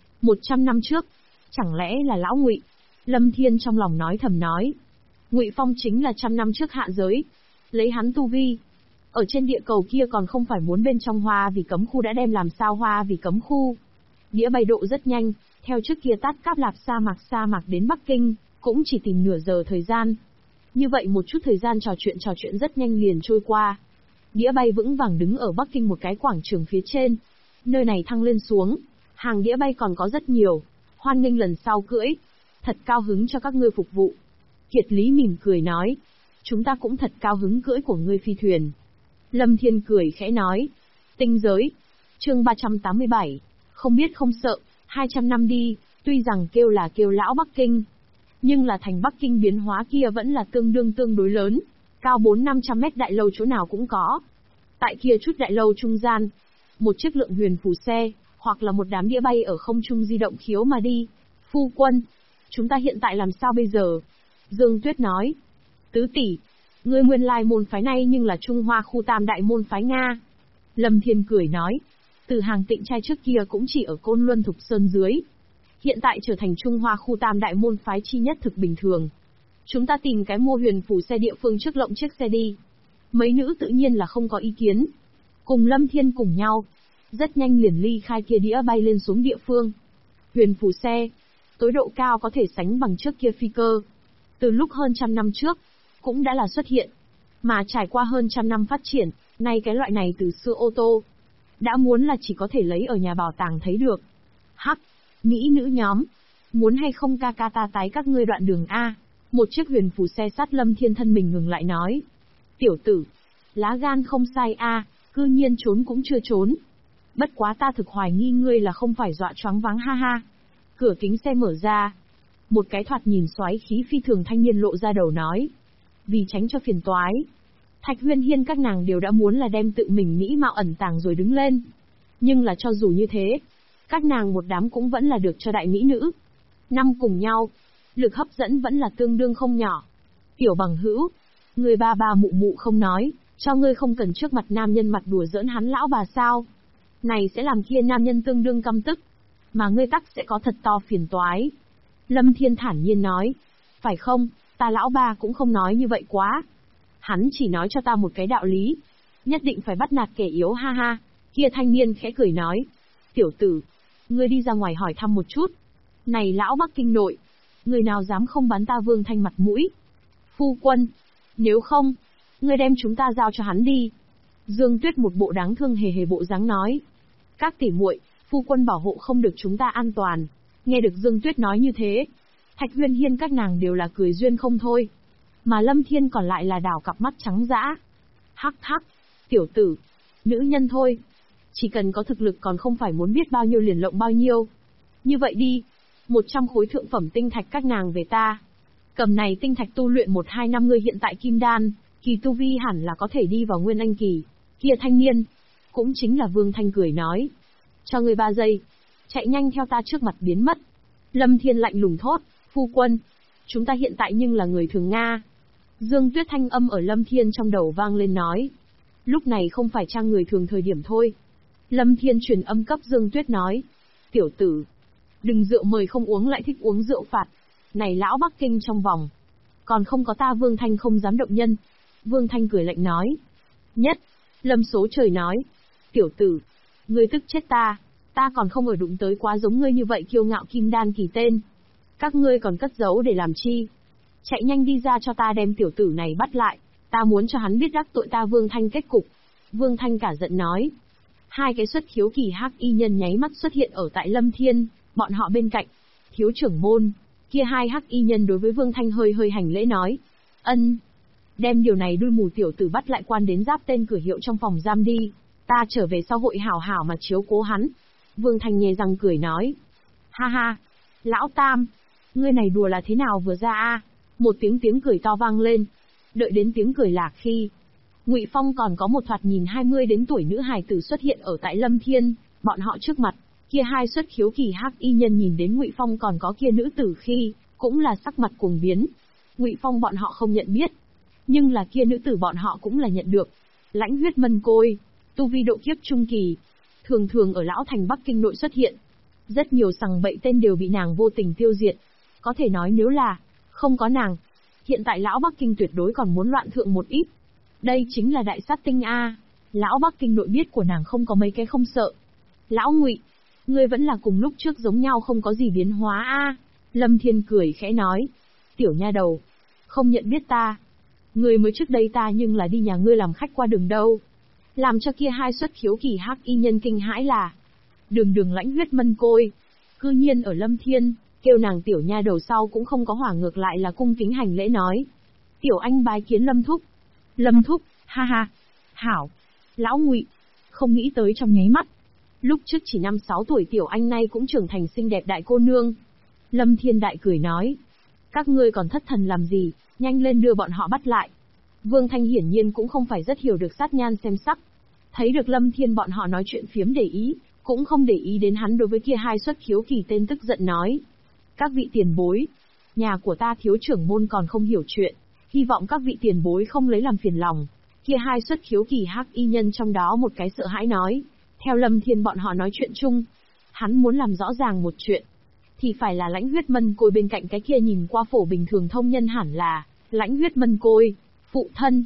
100 năm trước, chẳng lẽ là lão Ngụy? Lâm Thiên trong lòng nói thầm nói. Ngụy Phong chính là 100 năm trước hạ giới. Lấy hắn tu vi. Ở trên địa cầu kia còn không phải muốn bên trong hoa vì cấm khu đã đem làm sao hoa vì cấm khu. Đĩa bay độ rất nhanh, theo trước kia Tát Cáp Lạp sa mạc đến Bắc Kinh, cũng chỉ tìm nửa giờ thời gian. Như vậy một chút thời gian trò chuyện rất nhanh liền trôi qua. Đĩa bay vững vàng đứng ở Bắc Kinh một cái quảng trường phía trên. Nơi này thăng lên xuống, hàng đĩa bay còn có rất nhiều, hoan nghênh lần sau cưỡi. Thật cao hứng cho các ngươi phục vụ. Kiệt Lý mỉm cười nói, chúng ta cũng thật cao hứng cưỡi của ngươi phi thuyền. Lâm Thiên cười khẽ nói, tinh giới, chương 387. Không biết không sợ, 200 năm đi, tuy rằng kêu là kêu lão Bắc Kinh. Nhưng là thành Bắc Kinh biến hóa kia vẫn là tương đối lớn, cao 400-500 mét đại lâu chỗ nào cũng có. Tại kia chút đại lâu trung gian, một chiếc lượng huyền phù xe, hoặc là một đám đĩa bay ở không trung di động khiếu mà đi. Phu quân, chúng ta hiện tại làm sao bây giờ? Dương Tuyết nói, tứ tỷ, ngươi nguyên lai môn phái này nhưng là Trung Hoa khu tam đại môn phái Nga. Lâm Thiên cười nói, Từ Hàng Tịnh Trai trước kia cũng chỉ ở Côn Luân Thục Sơn dưới. Hiện tại trở thành Trung Hoa khu tam đại môn phái chi nhất thực bình thường. Chúng ta tìm cái mua huyền phủ xe địa phương trước lộng chiếc xe đi. Mấy nữ tự nhiên là không có ý kiến. Cùng Lâm Thiên cùng nhau. Rất nhanh liền ly khai kia đĩa bay lên xuống địa phương. Huyền phù xe. Tối độ cao có thể sánh bằng trước kia phi cơ. Từ lúc hơn 100 năm trước, cũng đã là xuất hiện. Mà trải qua hơn 100 năm phát triển, nay cái loại này từ xưa ô tô. Đã muốn là chỉ có thể lấy ở nhà bảo tàng thấy được. Hắc, mỹ nữ nhóm. Muốn hay không ca ca ta tái các ngươi đoạn đường A. Một chiếc huyền phù xe sát Lâm Thiên thân mình ngừng lại nói. Tiểu tử, lá gan không sai A, cư nhiên trốn cũng chưa trốn. Bất quá ta thực hoài nghi ngươi là không phải dọa choáng váng ha ha. Cửa kính xe mở ra. Một cái thoạt nhìn xoáy khí phi thường thanh niên lộ ra đầu nói. Vì tránh cho phiền toái, Thạch Huyên Hiên các nàng đều đã muốn là đem tự mình mỹ mạo ẩn tàng rồi đứng lên. Nhưng là cho dù như thế, các nàng một đám cũng vẫn là được cho đại mỹ nữ. Năm cùng nhau, lực hấp dẫn vẫn là tương đương không nhỏ. Tiểu bằng hữu, người ba ba mụ mụ không nói, cho ngươi không cần trước mặt nam nhân mặt đùa giỡn hắn lão bà sao. Này sẽ làm kia nam nhân tương đương căm tức, mà ngươi tắc sẽ có thật to phiền toái. Lâm Thiên thản nhiên nói, phải không, ta lão ba cũng không nói như vậy quá. Hắn chỉ nói cho ta một cái đạo lý, nhất định phải bắt nạt kẻ yếu ha ha. Kia thanh niên khẽ cười nói, tiểu tử, ngươi đi ra ngoài hỏi thăm một chút. Này lão Bắc Kinh nội, người nào dám không bán ta Vương Thanh mặt mũi? Phu quân, nếu không, ngươi đem chúng ta giao cho hắn đi. Dương Tuyết một bộ đáng thương hề hề bộ dáng nói. Các tỷ muội, phu quân bảo hộ không được chúng ta an toàn. Nghe được Dương Tuyết nói như thế, Thạch Huyên Hiên các nàng đều là cười duyên không thôi. Mà Lâm Thiên còn lại là đảo cặp mắt trắng dã. Hắc hắc, tiểu tử, nữ nhân thôi. Chỉ cần có thực lực còn không phải muốn biết bao nhiêu liền lộng bao nhiêu. Như vậy đi, 100 khối thượng phẩm tinh thạch các nàng về ta. Cầm này tinh thạch tu luyện 1-2 năm, ngươi hiện tại kim đan, kỳ tu vi hẳn là có thể đi vào nguyên anh kỳ. Kia thanh niên, cũng chính là Vương Thanh cười nói. Cho ngươi 3 giây, chạy nhanh theo ta trước mặt biến mất. Lâm Thiên lạnh lùng thốt, phu quân, chúng ta hiện tại nhưng là người thường Nga. Dương Tuyết thanh âm ở Lâm Thiên trong đầu vang lên nói. Lúc này không phải trang người thường thời điểm thôi. Lâm Thiên truyền âm cấp Dương Tuyết nói. Tiểu tử, đừng rượu mời không uống lại thích uống rượu phạt. Này lão Bắc Kinh trong vòng, còn không có ta Vương Thanh không dám động nhân. Vương Thanh cười lạnh nói. Nhất, Lâm Số Trời nói. Tiểu tử, ngươi tức chết ta còn không ở đụng tới quá giống ngươi như vậy kiêu ngạo kim đan kỳ tên. Các ngươi còn cất giấu để làm chi? Chạy nhanh đi ra cho ta đem tiểu tử này bắt lại, ta muốn cho hắn biết đắc tội ta Vương Thanh kết cục. Vương Thanh cả giận nói. Hai cái xuất khiếu kỳ hắc y nhân nháy mắt xuất hiện ở tại Lâm Thiên, bọn họ bên cạnh. Thiếu trưởng môn, kia hai hắc y nhân đối với Vương Thanh hơi hành lễ nói. Ân, đem điều này đuôi mù tiểu tử bắt lại quan đến giáp tên cửa hiệu trong phòng giam đi, ta trở về sau hội hảo hảo mà chiếu cố hắn. Vương Thanh nhè răng cười nói. Ha ha, lão Tam, ngươi này đùa là thế nào vừa ra a? Một tiếng cười to vang lên. Đợi đến tiếng cười lạc khi, Ngụy Phong còn có một thoạt nhìn 20 đến tuổi nữ hài tử xuất hiện ở tại Lâm Thiên, bọn họ trước mặt. Kia hai xuất khiếu kỳ hắc y nhân nhìn đến Ngụy Phong còn có kia nữ tử khi, cũng là sắc mặt cuồng biến. Ngụy Phong bọn họ không nhận biết, nhưng là kia nữ tử bọn họ cũng là nhận được. Lãnh Huyết Mân Côi, tu vi độ kiếp trung kỳ, thường ở lão thành Bắc Kinh nội xuất hiện. Rất nhiều sằng bậy tên đều bị nàng vô tình tiêu diệt. Có thể nói nếu là không có nàng, hiện tại lão Bắc Kinh tuyệt đối còn muốn loạn thượng một ít. Đây chính là đại sát tinh a. Lão Bắc Kinh nội biết của nàng không có mấy cái không sợ. Lão Ngụy, ngươi vẫn là cùng lúc trước giống nhau không có gì biến hóa a. Lâm Thiên cười khẽ nói. Tiểu nha đầu, không nhận biết ta. Ngươi mới trước đây ta nhưng là đi nhà ngươi làm khách qua đường đâu. Làm cho kia hai xuất khiếu kỳ hắc y nhân kinh hãi là Đường Lãnh Huyết Mân Côi, cư nhiên ở Lâm Thiên, kêu nàng tiểu nha đầu sau cũng không có hỏa, ngược lại là cung kính hành lễ nói. Tiểu anh bái kiến Lâm Thúc. Lâm Thúc, ha ha. Hảo. Lão Ngụy, không nghĩ tới trong nháy mắt. Lúc trước chỉ 5-6 tuổi tiểu anh nay cũng trưởng thành xinh đẹp đại cô nương. Lâm Thiên đại cười nói. Các ngươi còn thất thần làm gì, nhanh lên đưa bọn họ bắt lại. Vương Thanh hiển nhiên cũng không phải rất hiểu được sát nhan xem sắc. Thấy được Lâm Thiên bọn họ nói chuyện phiếm để ý, cũng không để ý đến hắn đối với kia hai xuất khiếu kỳ tên tức giận nói. Các vị tiền bối, nhà của ta thiếu trưởng môn còn không hiểu chuyện, hy vọng các vị tiền bối không lấy làm phiền lòng. Kia hai xuất khiếu kỳ hắc y nhân trong đó một cái sợ hãi nói. Theo Lâm Thiên bọn họ nói chuyện chung, hắn muốn làm rõ ràng một chuyện, thì phải là Lãnh Huyết Mân Côi bên cạnh cái kia nhìn qua phổ bình thường thông nhân hẳn là Lãnh Huyết Mân Côi, phụ thân.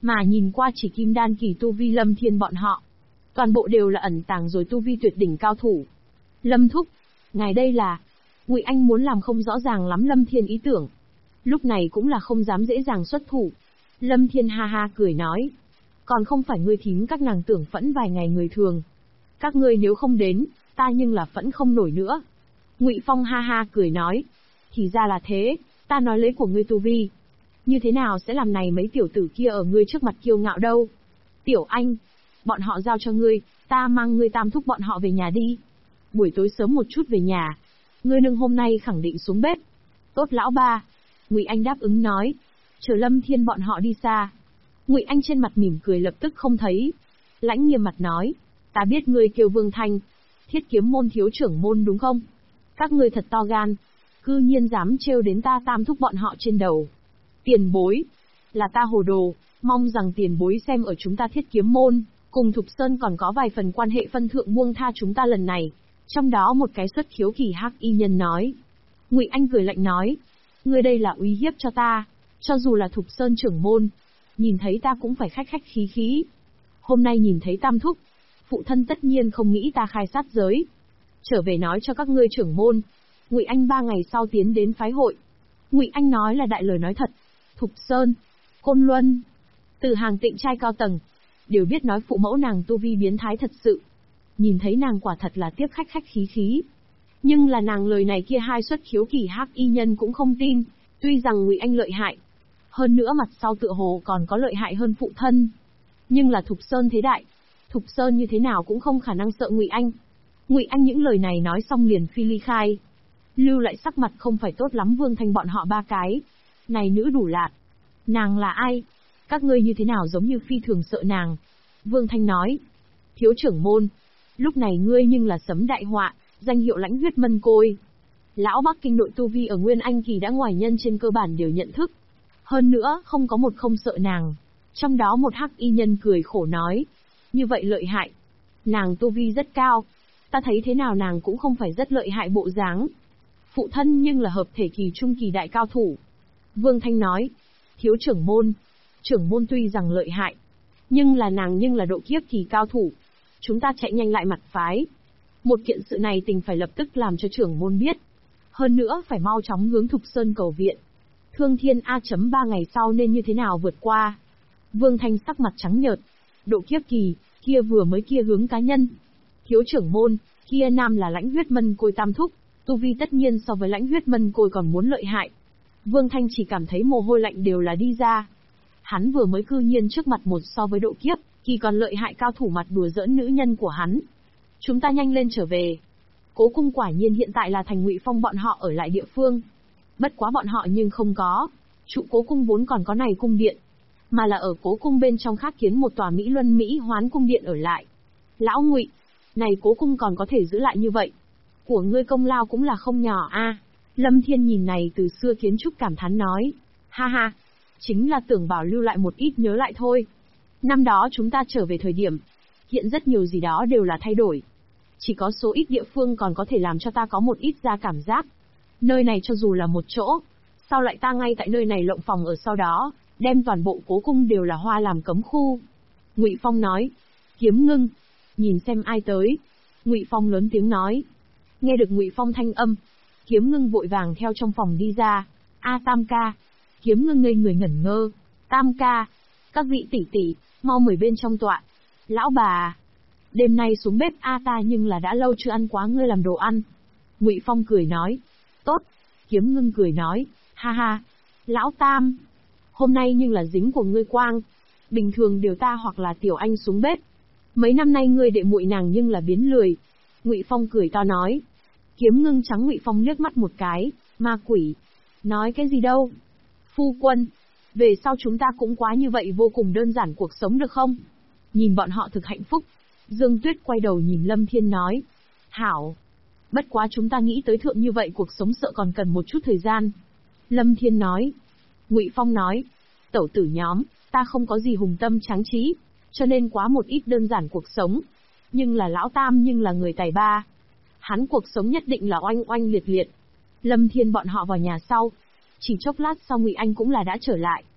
Mà nhìn qua chỉ kim đan kỳ tu vi Lâm Thiên bọn họ. Toàn bộ đều là ẩn tàng rồi tu vi tuyệt đỉnh cao thủ. Lâm thúc, ngài đây là... Ngụy Anh muốn làm không rõ ràng lắm Lâm Thiên ý tưởng. Lúc này cũng là không dám dễ dàng xuất thủ. Lâm Thiên ha ha cười nói. Còn không phải ngươi thím các nàng tưởng phẫn vài ngày người thường. Các ngươi nếu không đến, ta nhưng là phẫn không nổi nữa. Ngụy Phong ha ha cười nói. Thì ra là thế, ta nói lấy của ngươi tu vi. Như thế nào sẽ làm này mấy tiểu tử kia ở ngươi trước mặt kiêu ngạo đâu. Tiểu Anh, bọn họ giao cho ngươi, ta mang ngươi tam thúc bọn họ về nhà đi. Buổi tối sớm một chút về nhà. Ngươi nương hôm nay khẳng định xuống bếp. Tốt lão ba. Ngụy Anh đáp ứng nói. Chờ Lâm Thiên bọn họ đi xa. Ngụy Anh trên mặt mỉm cười lập tức không thấy. Lãnh nghiêm mặt nói. Ta biết ngươi kêu Vương Thanh. Thiết Kiếm môn thiếu trưởng môn đúng không? Các ngươi thật to gan. Cư nhiên dám trêu đến ta tam thúc bọn họ trên đầu. Tiền bối. Là ta hồ đồ. Mong rằng tiền bối xem ở chúng ta Thiết Kiếm môn. Cùng Thục Sơn còn có vài phần quan hệ phân thượng buông tha chúng ta lần này. Trong đó một cái xuất khiếu kỳ hắc y nhân nói. Ngụy Anh cười lạnh nói. Ngươi đây là uy hiếp cho ta. Cho dù là Thục Sơn trưởng môn. Nhìn thấy ta cũng phải khách khách khí khí. Hôm nay nhìn thấy tam thúc. Phụ thân tất nhiên không nghĩ ta khai sát giới. Trở về nói cho các ngươi trưởng môn. Ngụy Anh 3 ngày sau tiến đến phái hội. Ngụy Anh nói là đại lời nói thật. Thục Sơn, Côn Luân, từ hàng tịnh trai cao tầng. Đều biết nói phụ mẫu nàng tu vi biến thái thật sự. Nhìn thấy nàng quả thật là tiếp khách khách khí khí. Nhưng là nàng lời này kia hai xuất khiếu kỳ hắc y nhân cũng không tin. Tuy rằng Ngụy Anh lợi hại. Hơn nữa mặt sau tựa hồ còn có lợi hại hơn phụ thân. Nhưng là Thục Sơn thế đại. Thục Sơn như thế nào cũng không khả năng sợ Ngụy Anh. Ngụy Anh những lời này nói xong liền phi ly khai. Lưu lại sắc mặt không phải tốt lắm Vương Thanh bọn họ 3 cái. Này nữ đủ lạt. Nàng là ai? Các ngươi như thế nào giống như phi thường sợ nàng? Vương Thanh nói. Thiếu trưởng môn. Lúc này ngươi nhưng là sấm đại họa, danh hiệu lãnh huyết mân côi. Lão Bắc Kinh đội tu vi ở Nguyên Anh kỳ đã ngoài nhân trên cơ bản đều nhận thức. Hơn nữa, không có một không sợ nàng. Trong đó một hắc y nhân cười khổ nói. Như vậy lợi hại. Nàng tu vi rất cao. Ta thấy thế nào nàng cũng không phải rất lợi hại bộ dáng. Phụ thân nhưng là hợp thể kỳ trung kỳ đại cao thủ. Vương Thanh nói. Thiếu trưởng môn tuy rằng lợi hại. Nhưng là nàng nhưng là độ kiếp kỳ cao thủ. Chúng ta chạy nhanh lại mặt phái. Một kiện sự này tình phải lập tức làm cho trưởng môn biết. Hơn nữa phải mau chóng hướng Thục Sơn cầu viện. Thương Thiên A.3 ngày sau nên như thế nào vượt qua. Vương Thanh sắc mặt trắng nhợt. Độ kiếp kỳ, kia vừa mới kia hướng cá nhân. Thiếu trưởng môn, kia nam là lãnh huyết mân côi tam thúc. Tu vi tất nhiên so với lãnh huyết mân côi còn muốn lợi hại. Vương Thanh chỉ cảm thấy mồ hôi lạnh đều là đi ra. Hắn vừa mới cư nhiên trước mặt một so với độ kiếp, kỳ còn lợi hại cao thủ mặt đùa giỡn nữ nhân của hắn. Chúng ta nhanh lên trở về. Cố cung quả nhiên hiện tại là thành Ngụy Phong bọn họ ở lại địa phương. Bất quá bọn họ nhưng không có. Trụ cố cung vốn còn có này cung điện. Mà là ở cố cung bên trong khác kiến một tòa Mỹ Luân Mỹ Hoán cung điện ở lại. Lão Ngụy, này cố cung còn có thể giữ lại như vậy. Của ngươi công lao cũng là không nhỏ a. Lâm Thiên nhìn này từ xưa kiến trúc cảm thán nói. Ha ha, chính là tưởng bảo lưu lại một ít nhớ lại thôi. Năm đó chúng ta trở về thời điểm, hiện rất nhiều gì đó đều là thay đổi. Chỉ có số ít địa phương còn có thể làm cho ta có một ít ra cảm giác. Nơi này cho dù là một chỗ, sao lại ta ngay tại nơi này lộng phòng ở sau đó, đem toàn bộ cố cung đều là hoa làm cấm khu. Ngụy Phong nói. Kiếm Ngưng, nhìn xem ai tới. Ngụy Phong lớn tiếng nói. Nghe được Ngụy Phong thanh âm, Kiếm Ngưng vội vàng theo trong phòng đi ra. A Tam ca. Kiếm Ngưng ngây người ngẩn ngơ. Tam ca. Các vị tỷ tỷ, mau mời bên trong tọa. Lão bà. Đêm nay xuống bếp A ta nhưng là đã lâu chưa ăn quá ngươi làm đồ ăn. Ngụy Phong cười nói. Tốt. Kiếm Ngưng cười nói. Ha ha. Lão Tam. Hôm nay nhưng là dính của ngươi quang. Bình thường đều ta hoặc là Tiểu Anh xuống bếp. Mấy năm nay ngươi đệ muội nàng nhưng là biến lười. Ngụy Phong cười to nói. Kiếm Ngưng trắng Ngụy Phong liếc mắt một cái. Ma quỷ. Nói cái gì đâu. Phu quân. Về sau chúng ta cũng quá như vậy vô cùng đơn giản cuộc sống được không? Nhìn bọn họ thực hạnh phúc. Dương Tuyết quay đầu nhìn Lâm Thiên nói. Hảo. Bất quá chúng ta nghĩ tới thượng như vậy cuộc sống sợ còn cần một chút thời gian. Lâm Thiên nói. Ngụy Phong nói. Tẩu tử nhóm, ta không có gì hùng tâm tráng trí, cho nên quá một ít đơn giản cuộc sống. Nhưng là lão Tam nhưng là người tài ba. Hắn cuộc sống nhất định là oanh oanh liệt liệt. Lâm Thiên bọn họ vào nhà sau. Chỉ chốc lát sau Ngụy Anh cũng là đã trở lại.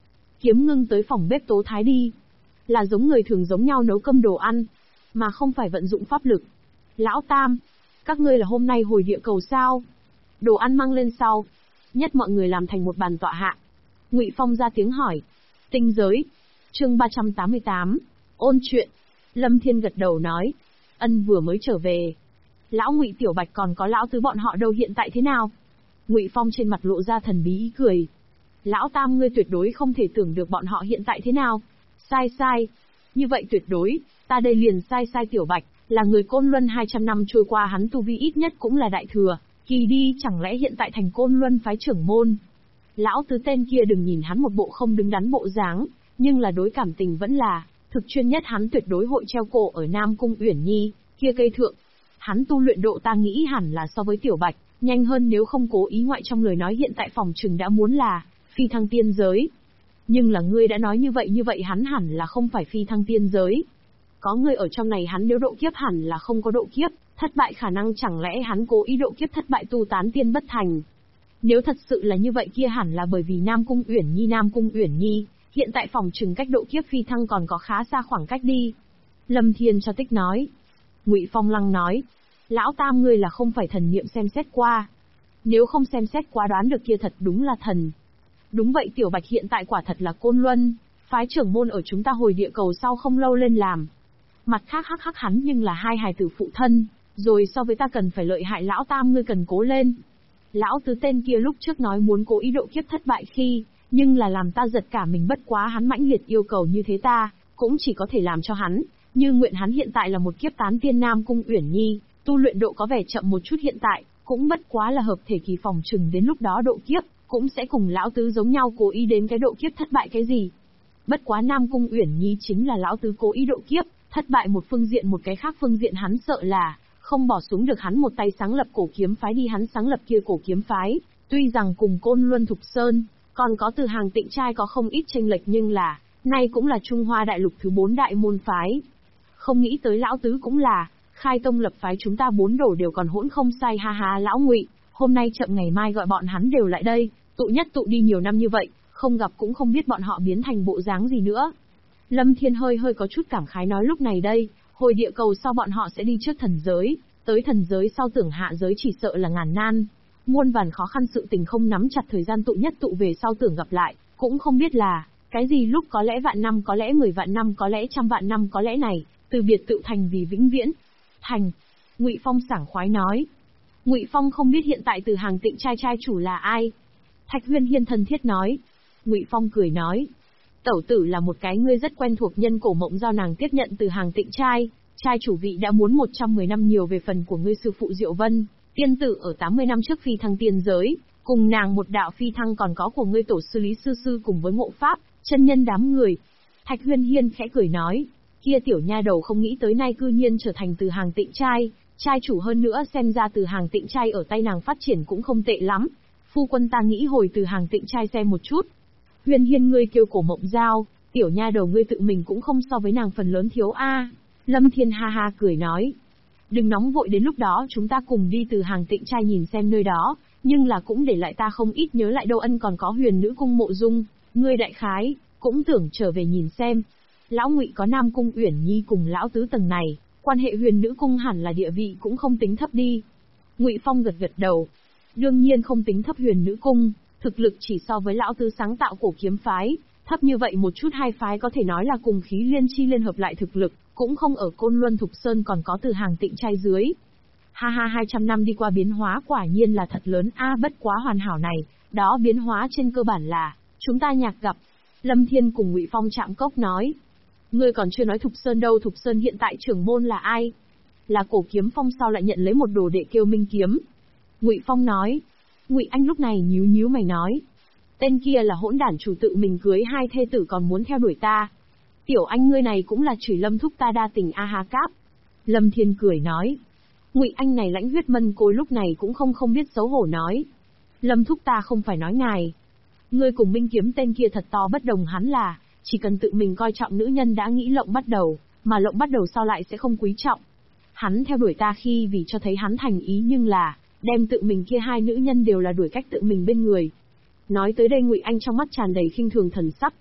kiếm ngưng tới phòng bếp Tố Thái đi. Là giống người thường giống nhau nấu cơm đồ ăn, mà không phải vận dụng pháp lực. Lão Tam, các ngươi là hôm nay hồi địa cầu sao? Đồ ăn mang lên sau. Nhất mọi người làm thành một bàn tọa hạ. Ngụy Phong ra tiếng hỏi. Tinh giới. Chương 388. Ôn chuyện. Lâm Thiên gật đầu nói. Ân vừa mới trở về. Lão Ngụy Tiểu Bạch còn có lão tứ bọn họ đâu hiện tại thế nào? Ngụy Phong trên mặt lộ ra thần bí ý cười. Lão Tam ngươi tuyệt đối không thể tưởng được bọn họ hiện tại thế nào. Sai. Như vậy tuyệt đối, ta đây liền sai Tiểu Bạch, là người Côn Luân 200 năm trôi qua hắn tu vi ít nhất cũng là đại thừa, kỳ đi chẳng lẽ hiện tại thành Côn Luân phái trưởng môn. Lão tứ tên kia đừng nhìn hắn một bộ không đứng đắn bộ dáng, nhưng là đối cảm tình vẫn là, thực chuyên nhất hắn tuyệt đối hội treo cổ ở Nam Cung Uyển Nhi, kia cây thượng. Hắn tu luyện độ ta nghĩ hẳn là so với Tiểu Bạch, nhanh hơn nếu không cố ý ngoại trong lời nói hiện tại phòng trừng đã muốn là, phi thăng tiên giới. Nhưng là ngươi đã nói như vậy hắn hẳn là không phải phi thăng tiên giới. Có người ở trong này hắn nếu độ kiếp hẳn là không có độ kiếp, thất bại khả năng chẳng lẽ hắn cố ý độ kiếp thất bại tu tán tiên bất thành. Nếu thật sự là như vậy kia hẳn là bởi vì Nam Cung Uyển Nhi, hiện tại phòng trừng cách độ kiếp phi thăng còn có khá xa khoảng cách đi. Lâm Thiên cho tích nói. Ngụy Phong lăng nói. Lão Tam ngươi là không phải thần niệm xem xét qua. Nếu không xem xét quá đoán được kia thật đúng là thần. Đúng vậy Tiểu Bạch hiện tại quả thật là Côn Luân, phái trưởng môn ở chúng ta hồi địa cầu sau không lâu lên làm. Mặt khác hắc hắn nhưng là hai hài tử phụ thân, rồi so với ta cần phải lợi hại Lão Tam ngươi cần cố lên. Lão tứ tên kia lúc trước nói muốn cố ý độ kiếp thất bại khi, nhưng là làm ta giật cả mình bất quá hắn mãnh liệt yêu cầu như thế ta, cũng chỉ có thể làm cho hắn, như nguyện hắn hiện tại là một kiếp tán tiên Nam Cung Uyển Nhi, tu luyện độ có vẻ chậm một chút hiện tại, cũng bất quá là hợp thể kỳ phòng trừng đến lúc đó độ kiếp, cũng sẽ cùng lão tứ giống nhau cố ý đến cái độ kiếp thất bại cái gì. Bất quá Nam Cung Uyển Nhi chính là lão tứ cố ý độ kiếp, thất bại một phương diện một cái khác phương diện hắn sợ là, không bỏ xuống được hắn một tay sáng lập cổ kiếm phái đi hắn sáng lập kia cổ kiếm phái, tuy rằng cùng Côn Luân Thục Sơn, còn có Từ Hàng Tịnh Trai có không ít chênh lệch nhưng là, nay cũng là Trung Hoa đại lục thứ 4 đại môn phái. Không nghĩ tới lão tứ cũng là, khai tông lập phái chúng ta 4 đổ đều còn hỗn không sai ha ha lão Ngụy, hôm nay chậm ngày mai gọi bọn hắn đều lại đây, tụ nhất tụ đi nhiều năm như vậy, không gặp cũng không biết bọn họ biến thành bộ dáng gì nữa. Lâm Thiên hơi có chút cảm khái nói lúc này đây, hồi địa cầu sau bọn họ sẽ đi trước thần giới, tới thần giới sau tưởng hạ giới chỉ sợ là ngàn nan. Muôn vàn khó khăn sự tình không nắm chặt thời gian tụ nhất tụ về sau tưởng gặp lại, cũng không biết là, cái gì lúc có lẽ vạn năm có lẽ 10 vạn năm có lẽ trăm vạn năm có lẽ này, từ biệt tự thành vì vĩnh viễn. Thành. Ngụy Phong sảng khoái nói. Ngụy Phong không biết hiện tại Từ Hàng Tịnh trai chủ là ai. Thạch Huyên Hiên thân thiết nói. Ngụy Phong cười nói. Tẩu tử là một cái ngươi rất quen thuộc nhân cổ mộng do nàng tiếp nhận Từ Hàng Tịnh trai chủ vị đã muốn 110 năm nhiều về phần của ngươi sư phụ Diệu Vân, tiên tử ở 80 năm trước phi thăng tiên giới, cùng nàng một đạo phi thăng còn có của ngươi tổ sư Lý Sư cùng với Ngộ Pháp, chân nhân đám người. Thạch Huyên Hiên khẽ cười nói. Kia tiểu nha đầu không nghĩ tới nay cư nhiên trở thành Từ Hàng Tịnh trai chủ hơn nữa xem ra Từ Hàng Tịnh trai ở tay nàng phát triển cũng không tệ lắm. Phu quân ta nghĩ hồi Từ Hàng Tịnh trai xem một chút. Huyên Hiên ngươi kêu cổ mộng giao, tiểu nha đầu ngươi tự mình cũng không so với nàng phần lớn thiếu a. Lâm Thiên ha ha cười nói. Đừng nóng vội đến lúc đó chúng ta cùng đi Từ Hàng Tịnh trai nhìn xem nơi đó, nhưng là cũng để lại ta không ít nhớ lại đâu ân còn có Huyền Nữ Cung Mộ Dung, ngươi đại khái, cũng tưởng trở về nhìn xem. Lão Ngụy có Nam Cung Uyển Nhi cùng lão tứ tầng này, quan hệ Huyền Nữ Cung hẳn là địa vị cũng không tính thấp đi. Ngụy Phong gật đầu. Đương nhiên không tính thấp Huyền Nữ Cung, thực lực chỉ so với lão tứ sáng tạo cổ kiếm phái, thấp như vậy một chút hai phái có thể nói là cùng khí liên chi liên hợp lại thực lực, cũng không ở Côn Luân Thục Sơn còn có Từ Hàng Tịnh trai dưới. Ha ha 200 năm đi qua biến hóa quả nhiên là thật lớn a bất quá hoàn hảo này, đó biến hóa trên cơ bản là, chúng ta nhạc gặp. Lâm Thiên cùng Ngụy Phong chạm cốc nói. Ngươi còn chưa nói Thục Sơn đâu, Thục Sơn hiện tại trưởng môn là ai? Là Cổ Kiếm Phong sao lại nhận lấy một đồ đệ kêu Minh Kiếm? Ngụy Phong nói. Ngụy Anh lúc này nhíu mày nói. Tên kia là hỗn đản chủ tự mình cưới hai thê tử còn muốn theo đuổi ta. Tiểu Anh ngươi này cũng là chửi Lâm thúc ta đa tình a ha cáp. Lâm Thiên cười nói. Ngụy Anh này lãnh huyết mân côi lúc này cũng không biết xấu hổ nói. Lâm thúc ta không phải nói ngài. Ngươi cùng Minh Kiếm tên kia thật to bất đồng hắn là, chỉ cần tự mình coi trọng nữ nhân đã nghĩ lộng bắt đầu, mà lộng bắt đầu sao lại sẽ không quý trọng. Hắn theo đuổi ta khi vì cho thấy hắn thành ý nhưng là, đem tự mình kia hai nữ nhân đều là đuổi cách tự mình bên người. Nói tới đây Ngụy Anh trong mắt tràn đầy khinh thường thần sắc.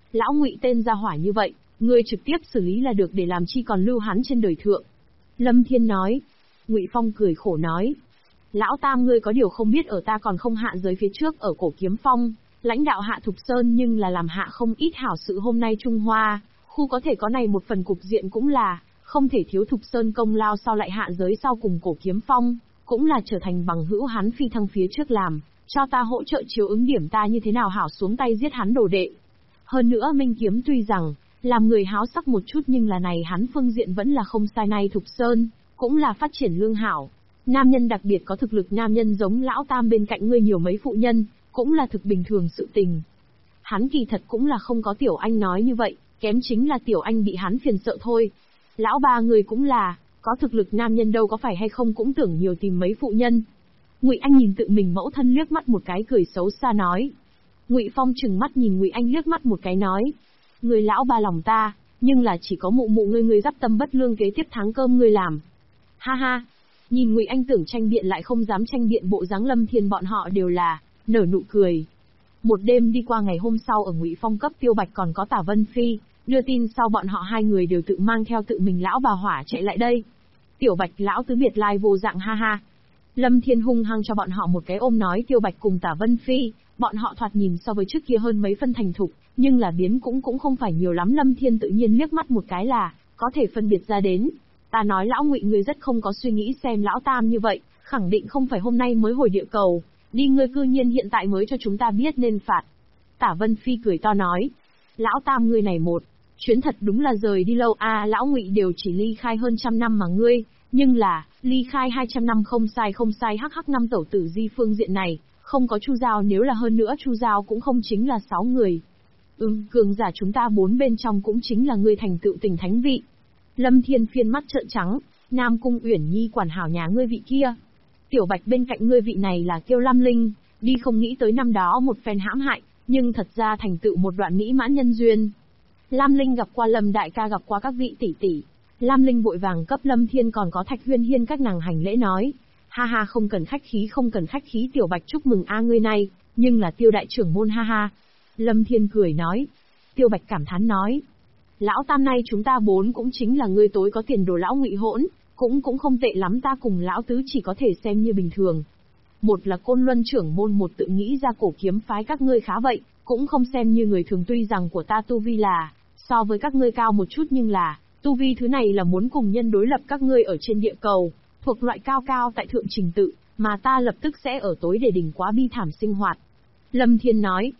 Lão Ngụy tên gia hỏa như vậy, ngươi trực tiếp xử lý là được, để làm chi còn lưu hắn trên đời thượng. Lâm Thiên nói. Ngụy Phong cười khổ nói. Lão Tam, ngươi có điều không biết, ở ta còn không hạ giới phía trước ở Cổ Kiếm Phong, lãnh đạo hạ Thục Sơn nhưng là làm hạ không ít hảo sự. Hôm nay Trung Hoa khu có thể có này một phần cục diện cũng là không thể thiếu Thục Sơn công lao, sau lại hạ giới sau cùng Cổ Kiếm Phong, cũng là trở thành bằng hữu hắn phi thăng phía trước làm, cho ta hỗ trợ chiếu ứng điểm ta như thế nào hảo xuống tay giết hắn đồ đệ. Hơn nữa Minh Kiếm tuy rằng làm người háo sắc một chút, nhưng là này hắn phương diện vẫn là không sai. Này Thục Sơn cũng là phát triển lương hảo, nam nhân đặc biệt có thực lực nam nhân giống Lão Tam bên cạnh ngươi nhiều mấy phụ nhân, cũng là thực bình thường sự tình. Hắn kỳ thật cũng là không có Tiểu Anh nói như vậy, kém chính là Tiểu Anh bị hắn phiền sợ thôi. Lão Ba người cũng là có thực lực nam nhân, đâu có phải hay không cũng tưởng nhiều tìm mấy phụ nhân. Ngụy Anh nhìn tự mình mẫu thân liếc mắt một cái, cười xấu xa nói. Ngụy Phong trừng mắt nhìn Ngụy Anh liếc mắt một cái nói, người Lão Ba lòng ta, nhưng là chỉ có mụ mụ ngươi dắp tâm bất lương, kế tiếp tháng cơm ngươi làm. Ha ha. Nhìn Ngụy Anh tưởng tranh biện lại không dám tranh biện bộ dáng, Lâm Thiên bọn họ đều là nở nụ cười. Một đêm đi qua, ngày hôm sau ở Ngụy Phong cấp Tiêu Bạch còn có Tả Vân Phi đưa tin sau, bọn họ hai người đều tự mang theo tự mình lão bà hỏa chạy lại đây. Tiểu Bạch lão tứ biệt lai vô dạng, ha ha. Lâm Thiên hung hăng cho bọn họ một cái ôm nói, Tiêu Bạch cùng Tả Vân Phi, bọn họ thoạt nhìn so với trước kia hơn mấy phân thành thục, nhưng là biến cũng không phải nhiều lắm. Lâm Thiên tự nhiên liếc mắt một cái là có thể phân biệt ra đến. Ta nói Lão Ngụy ngươi rất không có suy nghĩ, xem Lão Tam như vậy, khẳng định không phải hôm nay mới hồi địa cầu, đi ngươi cư nhiên hiện tại mới cho chúng ta biết nên phạt. Tả Vân Phi cười to nói, Lão Tam ngươi này một chuyến thật đúng là rời đi lâu a. Lão Ngụy đều chỉ ly khai hơn 100 năm mà ngươi, nhưng là ly khai 200 năm không sai. Hắc hắc, năm tẩu tử Di phương diện này không có Chu Giao, nếu là hơn nữa Chu Giao cũng không chính là 6 người. Cường giả chúng ta 4 bên trong cũng chính là ngươi thành tựu tình thánh vị. Lâm Thiên phiên mắt trợn trắng, Nam Cung Uyển Nhi quản hảo nhà ngươi vị kia. Tiểu Bạch bên cạnh ngươi vị này là kêu Lam Linh, đi không nghĩ tới năm đó một phen hãm hại, nhưng thật ra thành tựu một đoạn mỹ mãn nhân duyên. Lam Linh gặp qua Lâm đại ca, gặp qua các vị tỷ tỷ. Lam Linh vội vàng cấp Lâm Thiên còn có Thạch Huyên Hiên các nàng hành lễ nói, ha ha, không cần khách khí, Tiểu Bạch chúc mừng a ngươi này, nhưng là Tiêu đại trưởng môn, ha ha. Lâm Thiên cười nói. Tiêu Bạch cảm thán nói, Lão Tam nay chúng ta 4 cũng chính là ngươi tối có tiền đồ. Lão Ngụy hỗn cũng không tệ lắm, ta cùng Lão Tứ chỉ có thể xem như bình thường. Một là Côn Luân trưởng môn, một tự nghĩ ra Cổ Kiếm phái, các ngươi khá vậy, cũng không xem như người thường. Tuy rằng của ta tu vi là so với các ngươi cao một chút, nhưng là tu vi thứ này là muốn cùng nhân đối lập. Các ngươi ở trên địa cầu thuộc loại cao tại thượng trình tự, mà ta lập tức sẽ ở tối để đỉnh quá bi thảm sinh hoạt. Lâm Thiên nói,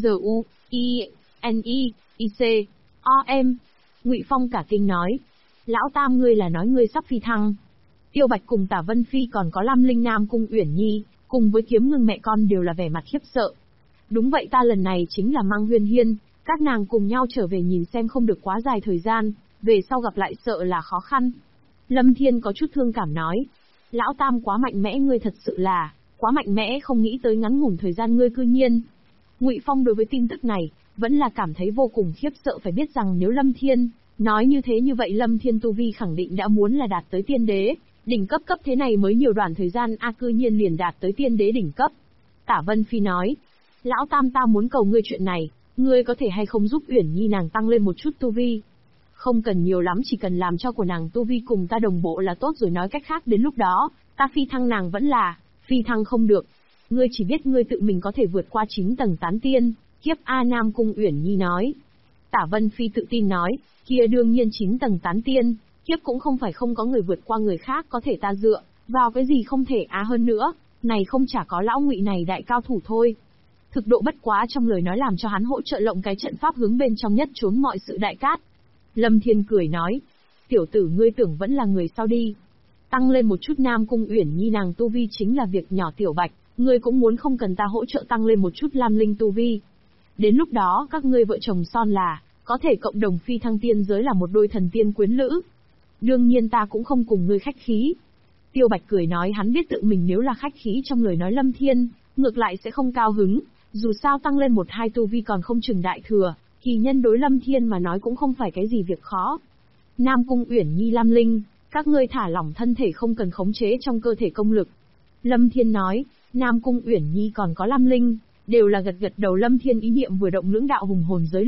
T-Z-U-I-N-I-I-C-O-M. Ngụy Phong cả kinh nói, Lão Tam ngươi là nói ngươi sắp phi thăng? Tiêu Bạch cùng Tả Vân Phi còn có Lam Linh, Nam Cung Uyển Nhi, cùng với Kiếm Ngưng mẹ con đều là vẻ mặt khiếp sợ. Đúng vậy, ta lần này chính là mang Huyên Hiên, các nàng cùng nhau trở về nhìn xem, không được quá dài thời gian, về sau gặp lại sợ là khó khăn. Lâm Thiên có chút thương cảm nói, Lão Tam quá mạnh mẽ, ngươi thật sự là quá mạnh mẽ, không nghĩ tới ngắn ngủn thời gian ngươi cư nhiên. Ngụy Phong đối với tin tức này vẫn là cảm thấy vô cùng khiếp sợ, phải biết rằng nếu Lâm Thiên nói như vậy Lâm Thiên tu vi khẳng định đã muốn là đạt tới tiên đế đỉnh cấp thế này mới nhiều đoạn thời gian cư nhiên liền đạt tới tiên đế đỉnh cấp. Tả Vân Phi nói, Lão Tam ta muốn cầu ngươi chuyện này, ngươi có thể hay không giúp Uyển Nhi nàng tăng lên một chút tu vi? Không cần nhiều lắm, chỉ cần làm cho của nàng tu vi cùng ta đồng bộ là tốt rồi. Nói cách khác, đến lúc đó ta phi thăng nàng vẫn là phi thăng không được. Ngươi chỉ biết ngươi tự mình có thể vượt qua 9 tầng tán tiên kiếp a. Nam Cung Uyển Nhi nói. Tả Vân Phi tự tin nói, kia đương nhiên 9 tầng tán tiên kiếp cũng không phải không có người vượt qua, người khác có thể ta dựa vào cái gì không thể hơn nữa, này không chả có Lão Ngụy này đại cao thủ thôi. Thực độ bất quá trong lời nói làm cho hắn hỗ trợ lộng cái trận pháp hướng bên trong nhất trốn mọi sự đại cát. Lâm Thiên cười nói, tiểu tử ngươi tưởng vẫn là người sau đi. Tăng lên một chút Nam Cung Uyển Nhi nàng tu vi chính là việc nhỏ. Tiểu Bạch, ngươi cũng muốn không cần ta hỗ trợ tăng lên một chút Lam Linh tu vi. Đến lúc đó các ngươi vợ chồng son là có thể cộng đồng phi thăng tiên giới, là một đôi thần tiên quyến lữ. Đương nhiên ta cũng không cùng ngươi khách khí. Tiêu Bạch cười nói, hắn biết tự mình nếu là khách khí trong lời nói Lâm Thiên ngược lại sẽ không cao hứng, dù sao tăng lên 1-2 tu vi còn không chừng đại thừa, kỳ nhân đối Lâm Thiên mà nói cũng không phải cái gì việc khó. Nam Cung Uyển Nhi, Lam Linh, các ngươi thả lỏng thân thể, không cần khống chế trong cơ thể công lực. Lâm Thiên nói. Nam Cung Uyển Nhi còn có Lam Linh đều là gật đầu. Lâm Thiên ý niệm vừa động, lưỡng đạo hùng hồn giới lực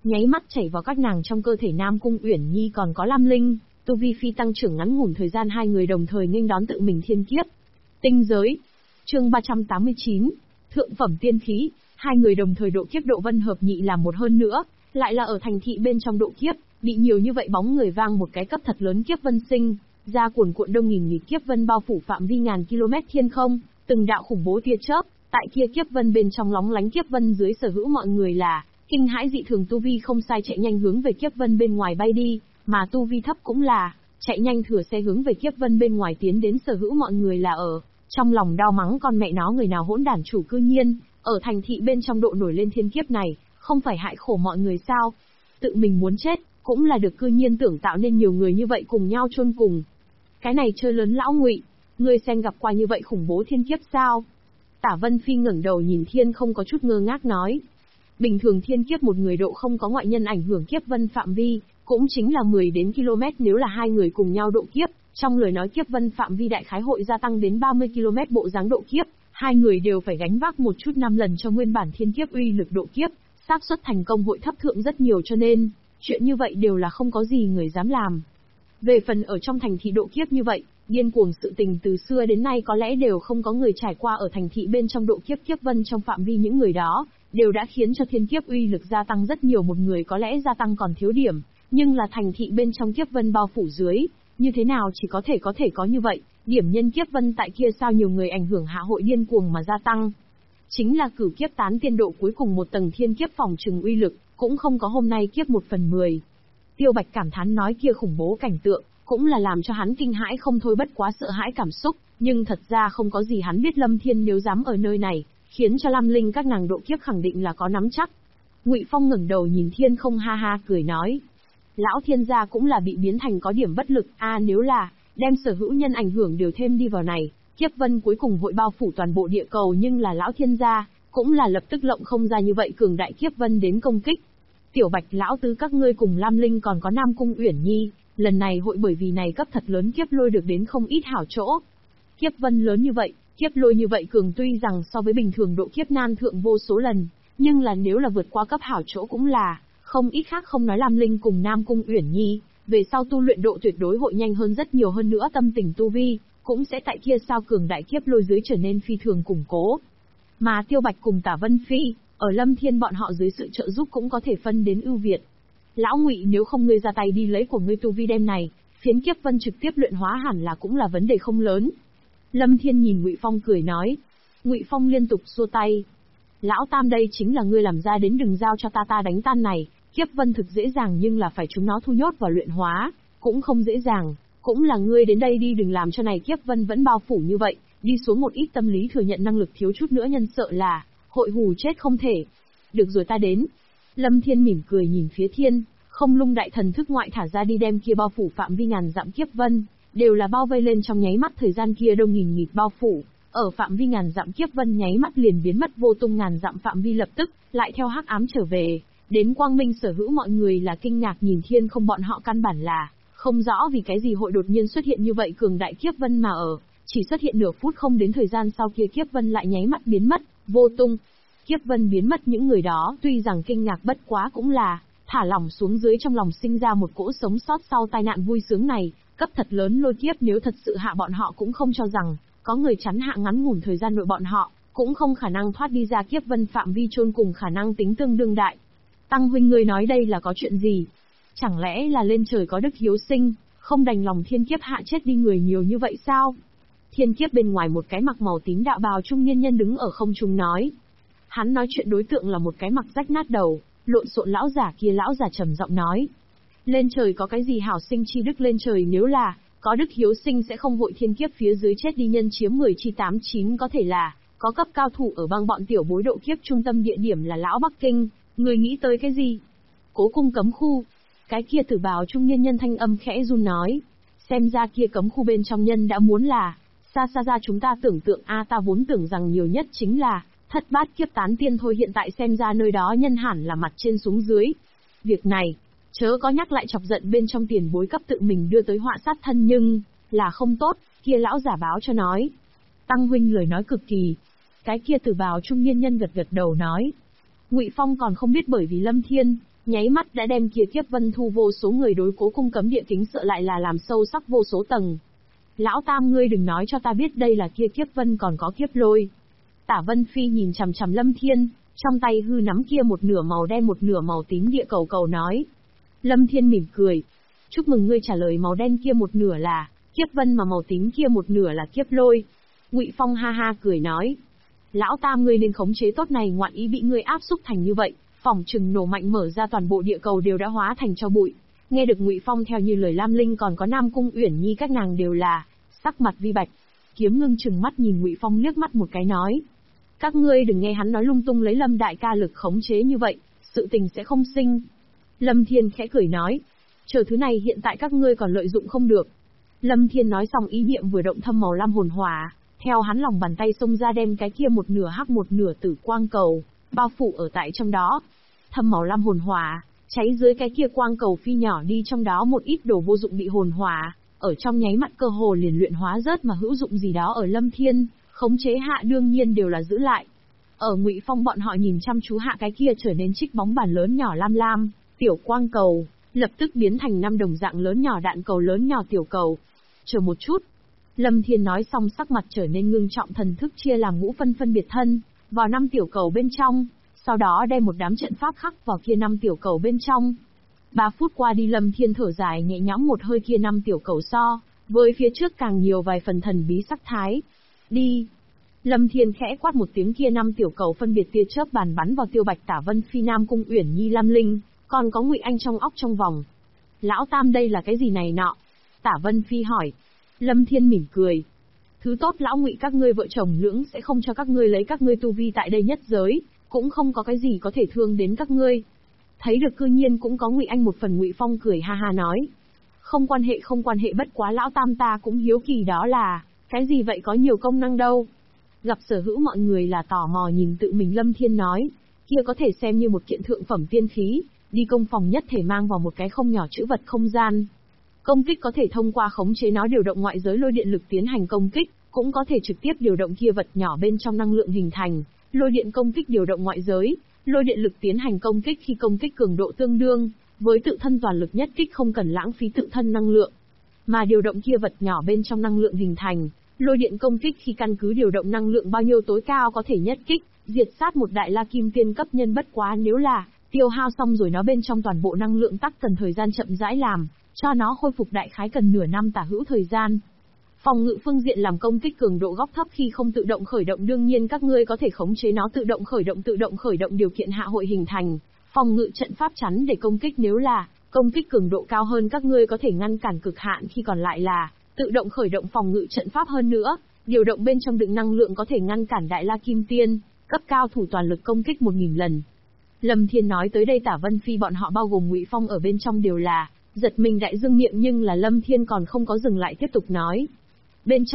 nháy mắt chảy vào các nàng trong cơ thể Nam Cung Uyển Nhi còn có Lam Linh, tu vi phi tăng trưởng ngắn ngủn thời gian hai người đồng thời nghênh đón tự mình thiên kiếp. Tinh giới. Chương 389, thượng phẩm tiên khí, hai người đồng thời độ kiếp độ vân hợp nhị làm một hơn nữa, lại là ở thành thị bên trong độ kiếp, bị nhiều như vậy bóng người vang một cái cấp thật lớn kiếp vân sinh, ra cuồn cuộn đông nghìn nghịt kiếp vân bao phủ phạm vi ngàn km thiên không, từng đạo khủng bố tia chớp, tại kia kiếp vân bên trong lóng lánh kiếp vân dưới sở hữu mọi người là kinh hãi dị thường tu vi không sai chạy nhanh hướng về kiếp vân bên ngoài bay đi, mà tu vi thấp cũng là chạy nhanh thừa xe hướng về kiếp vân bên ngoài tiến đến sở hữu mọi người là ở trong lòng đau mắng con mẹ nó người nào hỗn đản chủ cư nhiên ở thành thị bên trong độ nổi lên thiên kiếp này, không phải hại khổ mọi người sao? Tự mình muốn chết, cũng là được cư nhiên tưởng tạo nên nhiều người như vậy cùng nhau chôn cùng. Cái này chơi lớn lão Ngụy, ngươi xem gặp qua như vậy khủng bố thiên kiếp sao? Tả Vân Phi ngẩng đầu nhìn thiên không có chút ngơ ngác nói. Bình thường thiên kiếp một người độ không có ngoại nhân ảnh hưởng kiếp vân phạm vi, cũng chính là 10 đến km nếu là hai người cùng nhau độ kiếp, trong lời nói kiếp vân phạm vi đại khái hội gia tăng đến 30 km bộ dáng độ kiếp, hai người đều phải gánh vác một chút 5 lần cho nguyên bản thiên kiếp uy lực độ kiếp, xác suất thành công hội thấp thượng rất nhiều cho nên, chuyện như vậy đều là không có gì người dám làm. Về phần ở trong thành thị độ kiếp như vậy, điên cuồng sự tình từ xưa đến nay có lẽ đều không có người trải qua ở thành thị bên trong độ kiếp kiếp vân trong phạm vi những người đó, đều đã khiến cho thiên kiếp uy lực gia tăng rất nhiều một người có lẽ gia tăng còn thiếu điểm, nhưng là thành thị bên trong kiếp vân bao phủ dưới, như thế nào chỉ có thể có như vậy, điểm nhân kiếp vân tại kia sao nhiều người ảnh hưởng hạ hội điên cuồng mà gia tăng. Chính là cửu kiếp tán tiên độ cuối cùng một tầng thiên kiếp phòng trừng uy lực, cũng không có hôm nay kiếp 1/10. Tiêu Bạch cảm thán nói kia khủng bố cảnh tượng, cũng là làm cho hắn kinh hãi không thôi bất quá sợ hãi cảm xúc, nhưng thật ra không có gì hắn biết Lâm Thiên nếu dám ở nơi này, khiến cho Lam Linh các nàng độ kiếp khẳng định là có nắm chắc. Ngụy Phong ngẩng đầu nhìn thiên không ha ha cười nói. Lão thiên gia cũng là bị biến thành có điểm bất lực, nếu là, đem sở hữu nhân ảnh hưởng đều thêm đi vào này, kiếp vân cuối cùng hội bao phủ toàn bộ địa cầu nhưng là lão thiên gia, cũng là lập tức lộng không ra như vậy cường đại kiếp vân đến công kích. Tiểu Bạch lão tứ các ngươi cùng Lam Linh còn có Nam Cung Uyển Nhi, lần này hội bởi vì này cấp thật lớn kiếp lôi được đến không ít hảo chỗ. Kiếp vân lớn như vậy, kiếp lôi như vậy cường tuy rằng so với bình thường độ kiếp nan thượng vô số lần, nhưng là nếu là vượt qua cấp hảo chỗ cũng là không ít khác không nói Lam Linh cùng Nam Cung Uyển Nhi, về sau tu luyện độ tuyệt đối hội nhanh hơn rất nhiều hơn nữa tâm tình tu vi, cũng sẽ tại kia sao cường đại kiếp lôi dưới trở nên phi thường củng cố. Mà Tiêu Bạch cùng Tả Vân Phi, ở Lâm Thiên bọn họ dưới sự trợ giúp cũng có thể phân đến ưu việt. Lão Ngụy nếu không ngươi ra tay đi lấy của ngươi tu vi đem này, phiến kiếp vân trực tiếp luyện hóa hẳn là cũng là vấn đề không lớn. Lâm Thiên nhìn Ngụy Phong cười nói. Ngụy Phong liên tục xua tay. Lão Tam đây chính là ngươi làm ra đến đừng giao cho ta đánh tan này, kiếp vân thực dễ dàng nhưng là phải chúng nó thu nhốt và luyện hóa, cũng không dễ dàng, cũng là ngươi đến đây đi đừng làm cho này kiếp vân vẫn bao phủ như vậy, đi xuống một ít tâm lý thừa nhận năng lực thiếu chút nữa nhân sợ là hội hù chết không thể. Được rồi ta đến. Lâm Thiên mỉm cười nhìn phía thiên, không lung đại thần thức ngoại thả ra đi đem kia bao phủ phạm vi ngàn dặm kiếp vân, đều là bao vây lên trong nháy mắt thời gian kia đông nghìn nghịt bao phủ, ở phạm vi ngàn dặm kiếp vân nháy mắt liền biến mất vô tung ngàn dặm phạm vi lập tức, lại theo hắc ám trở về, đến quang minh sở hữu mọi người là kinh ngạc nhìn thiên không bọn họ căn bản là không rõ vì cái gì hội đột nhiên xuất hiện như vậy cường đại kiếp vân mà ở, chỉ xuất hiện nửa phút không đến thời gian sau kia kiếp vân lại nháy mắt biến mất, vô tung. Kiếp vân biến mất những người đó tuy rằng kinh ngạc bất quá cũng là thả lỏng xuống dưới trong lòng sinh ra một cỗ sống sót sau tai nạn vui sướng này, cấp thật lớn lôi kiếp nếu thật sự hạ bọn họ cũng không cho rằng có người chắn hạ ngắn ngủn thời gian nội bọn họ, cũng không khả năng thoát đi ra kiếp vân phạm vi chôn cùng khả năng tính tương đương đại. Tăng huynh ngươi nói đây là có chuyện gì? Chẳng lẽ là lên trời có đức hiếu sinh, không đành lòng thiên kiếp hạ chết đi người nhiều như vậy sao? Thiên kiếp bên ngoài một cái mặc màu tím đạo bào trung niên nhân đứng ở không trung nói. Hắn nói chuyện đối tượng là một cái mặc rách nát đầu, lộn xộn lão giả kia lão giả trầm giọng nói. Lên trời có cái gì hảo sinh chi đức lên trời nếu là có đức hiếu sinh sẽ không vội thiên kiếp phía dưới chết đi nhân chiếm 10 chi 89 có thể là có cấp cao thủ ở bang bọn tiểu bối độ kiếp trung tâm địa điểm là lão Bắc Kinh, người nghĩ tới cái gì? Cố cung cấm khu. Cái kia tử bào trung niên nhân thanh âm khẽ run nói. Xem ra kia cấm khu bên trong nhân đã muốn là xa xa ra chúng ta tưởng tượng ta vốn tưởng rằng nhiều nhất chính là thất bát kiếp tán tiên thôi hiện tại xem ra nơi đó nhân hẳn là mặt trên xuống dưới. Việc này, chớ có nhắc lại chọc giận bên trong tiền bối cấp tự mình đưa tới họa sát thân nhưng, là không tốt, kia lão giả báo cho nói. Tăng huynh lời nói cực kỳ. Cái kia tử bào trung niên nhân gật gật đầu nói. Ngụy Phong còn không biết bởi vì Lâm Thiên, nháy mắt đã đem kia kiếp vân thu vô số người đối cố cung cấm địa kính sợ lại là làm sâu sắc vô số tầng. Lão Tam ngươi đừng nói cho ta biết đây là kia kiếp vân còn có kiếp lôi. Tả Vân Phi nhìn chằm chằm Lâm Thiên, trong tay hư nắm kia một nửa màu đen một nửa màu tím địa cầu cầu nói. Lâm Thiên mỉm cười. Chúc mừng ngươi trả lời màu đen kia một nửa là kiếp vân mà màu tím kia một nửa là kiếp lôi. Ngụy Phong ha ha cười nói. Lão Tam ngươi nên khống chế tốt này ngoạn ý bị ngươi áp xúc thành như vậy, phỏng chừng nổ mạnh mở ra toàn bộ địa cầu đều đã hóa thành tro bụi. Nghe được Ngụy Phong theo như lời Lam Linh còn có Nam Cung Uyển Nhi các nàng đều là sắc mặt vi bạch. Kiếm Ngưng trừng mắt nhìn Ngụy Phong liếc mắt một cái nói. Các ngươi đừng nghe hắn nói lung tung lấy Lâm đại ca lực khống chế như vậy, sự tình sẽ không sinh. Lâm Thiên khẽ cười nói. Chờ thứ này hiện tại các ngươi còn lợi dụng không được. Lâm Thiên nói xong ý niệm vừa động thâm màu lam hồn hỏa, theo hắn lòng bàn tay xông ra đem cái kia một nửa hắc một nửa tử quang cầu, bao phủ ở tại trong đó. Thâm màu lam hồn hỏa, cháy dưới cái kia quang cầu phi nhỏ đi trong đó một ít đồ vô dụng bị hồn hỏa, ở trong nháy mắt cơ hồ liền luyện hóa rớt mà hữu dụng gì đó ở Lâm Thiên, khống chế hạ đương nhiên đều là giữ lại. Ở Ngụy Phong bọn họ nhìn chăm chú hạ cái kia trở nên trích bóng bàn lớn nhỏ lam lam, tiểu quang cầu, lập tức biến thành 5 đồng dạng lớn nhỏ đạn cầu lớn nhỏ tiểu cầu. Chờ một chút. Lâm Thiên nói xong sắc mặt trở nên ngưng trọng thần thức chia làm ngũ phân biệt thân, vào 5 tiểu cầu bên trong, sau đó đem một đám trận pháp khắc vào kia 5 tiểu cầu bên trong. 3 phút qua đi Lâm Thiên thở dài nhẹ nhõm một hơi kia 5 tiểu cầu so, với phía trước càng nhiều vài phần thần bí sắc thái. Đi. Lâm Thiên khẽ quát một tiếng kia 5 tiểu cầu phân biệt tia chớp bàn bắn vào Tiêu Bạch Tả Vân Phi Nam Cung Uyển Nhi Lam Linh, còn có Ngụy Anh trong óc trong vòng. Lão Tam đây là cái gì này nọ? Tả Vân Phi hỏi. Lâm Thiên mỉm cười. Thứ tốt lão Ngụy các ngươi vợ chồng lưỡng sẽ không cho các ngươi lấy các ngươi tu vi tại đây nhất giới, cũng không có cái gì có thể thương đến các ngươi. Thấy được cư nhiên cũng có Ngụy Anh một phần. Ngụy Phong cười ha ha nói. Không quan hệ bất quá lão Tam ta cũng hiếu kỳ đó là, cái gì vậy có nhiều công năng đâu. Gặp sở hữu mọi người là tò mò nhìn tự mình Lâm Thiên nói, kia có thể xem như một kiện thượng phẩm tiên khí, đi công phòng nhất thể mang vào một cái không nhỏ trữ vật không gian. Công kích có thể thông qua khống chế nó điều động ngoại giới lôi điện lực tiến hành công kích, cũng có thể trực tiếp điều động kia vật nhỏ bên trong năng lượng hình thành, lôi điện công kích điều động ngoại giới, lôi điện lực tiến hành công kích khi công kích cường độ tương đương, với tự thân toàn lực nhất kích không cần lãng phí tự thân năng lượng. Mà điều động kia vật nhỏ bên trong năng lượng hình thành, lôi điện công kích khi căn cứ điều động năng lượng bao nhiêu tối cao có thể nhất kích, diệt sát một đại la kim tiên cấp nhân bất quá nếu là, tiêu hao xong rồi nó bên trong toàn bộ năng lượng tắc cần thời gian chậm rãi làm, cho nó khôi phục đại khái cần nửa năm tả hữu thời gian. Phòng ngự phương diện làm công kích cường độ góc thấp khi không tự động khởi động đương nhiên các ngươi có thể khống chế nó tự động khởi động điều kiện hạ hội hình thành, phòng ngự trận pháp chắn để công kích nếu là, công kích cường độ cao hơn các ngươi có thể ngăn cản cực hạn khi còn lại là, tự động khởi động phòng ngự trận pháp hơn nữa, điều động bên trong đựng năng lượng có thể ngăn cản đại la kim tiên, cấp cao thủ toàn lực công kích 1000 lần. Lâm Thiên nói tới đây Tả Vân Phi bọn họ bao gồm Ngụy Phong ở bên trong đều là giật mình đại dương miệng nhưng là Lâm Thiên còn không có dừng lại tiếp tục nói. Bên trong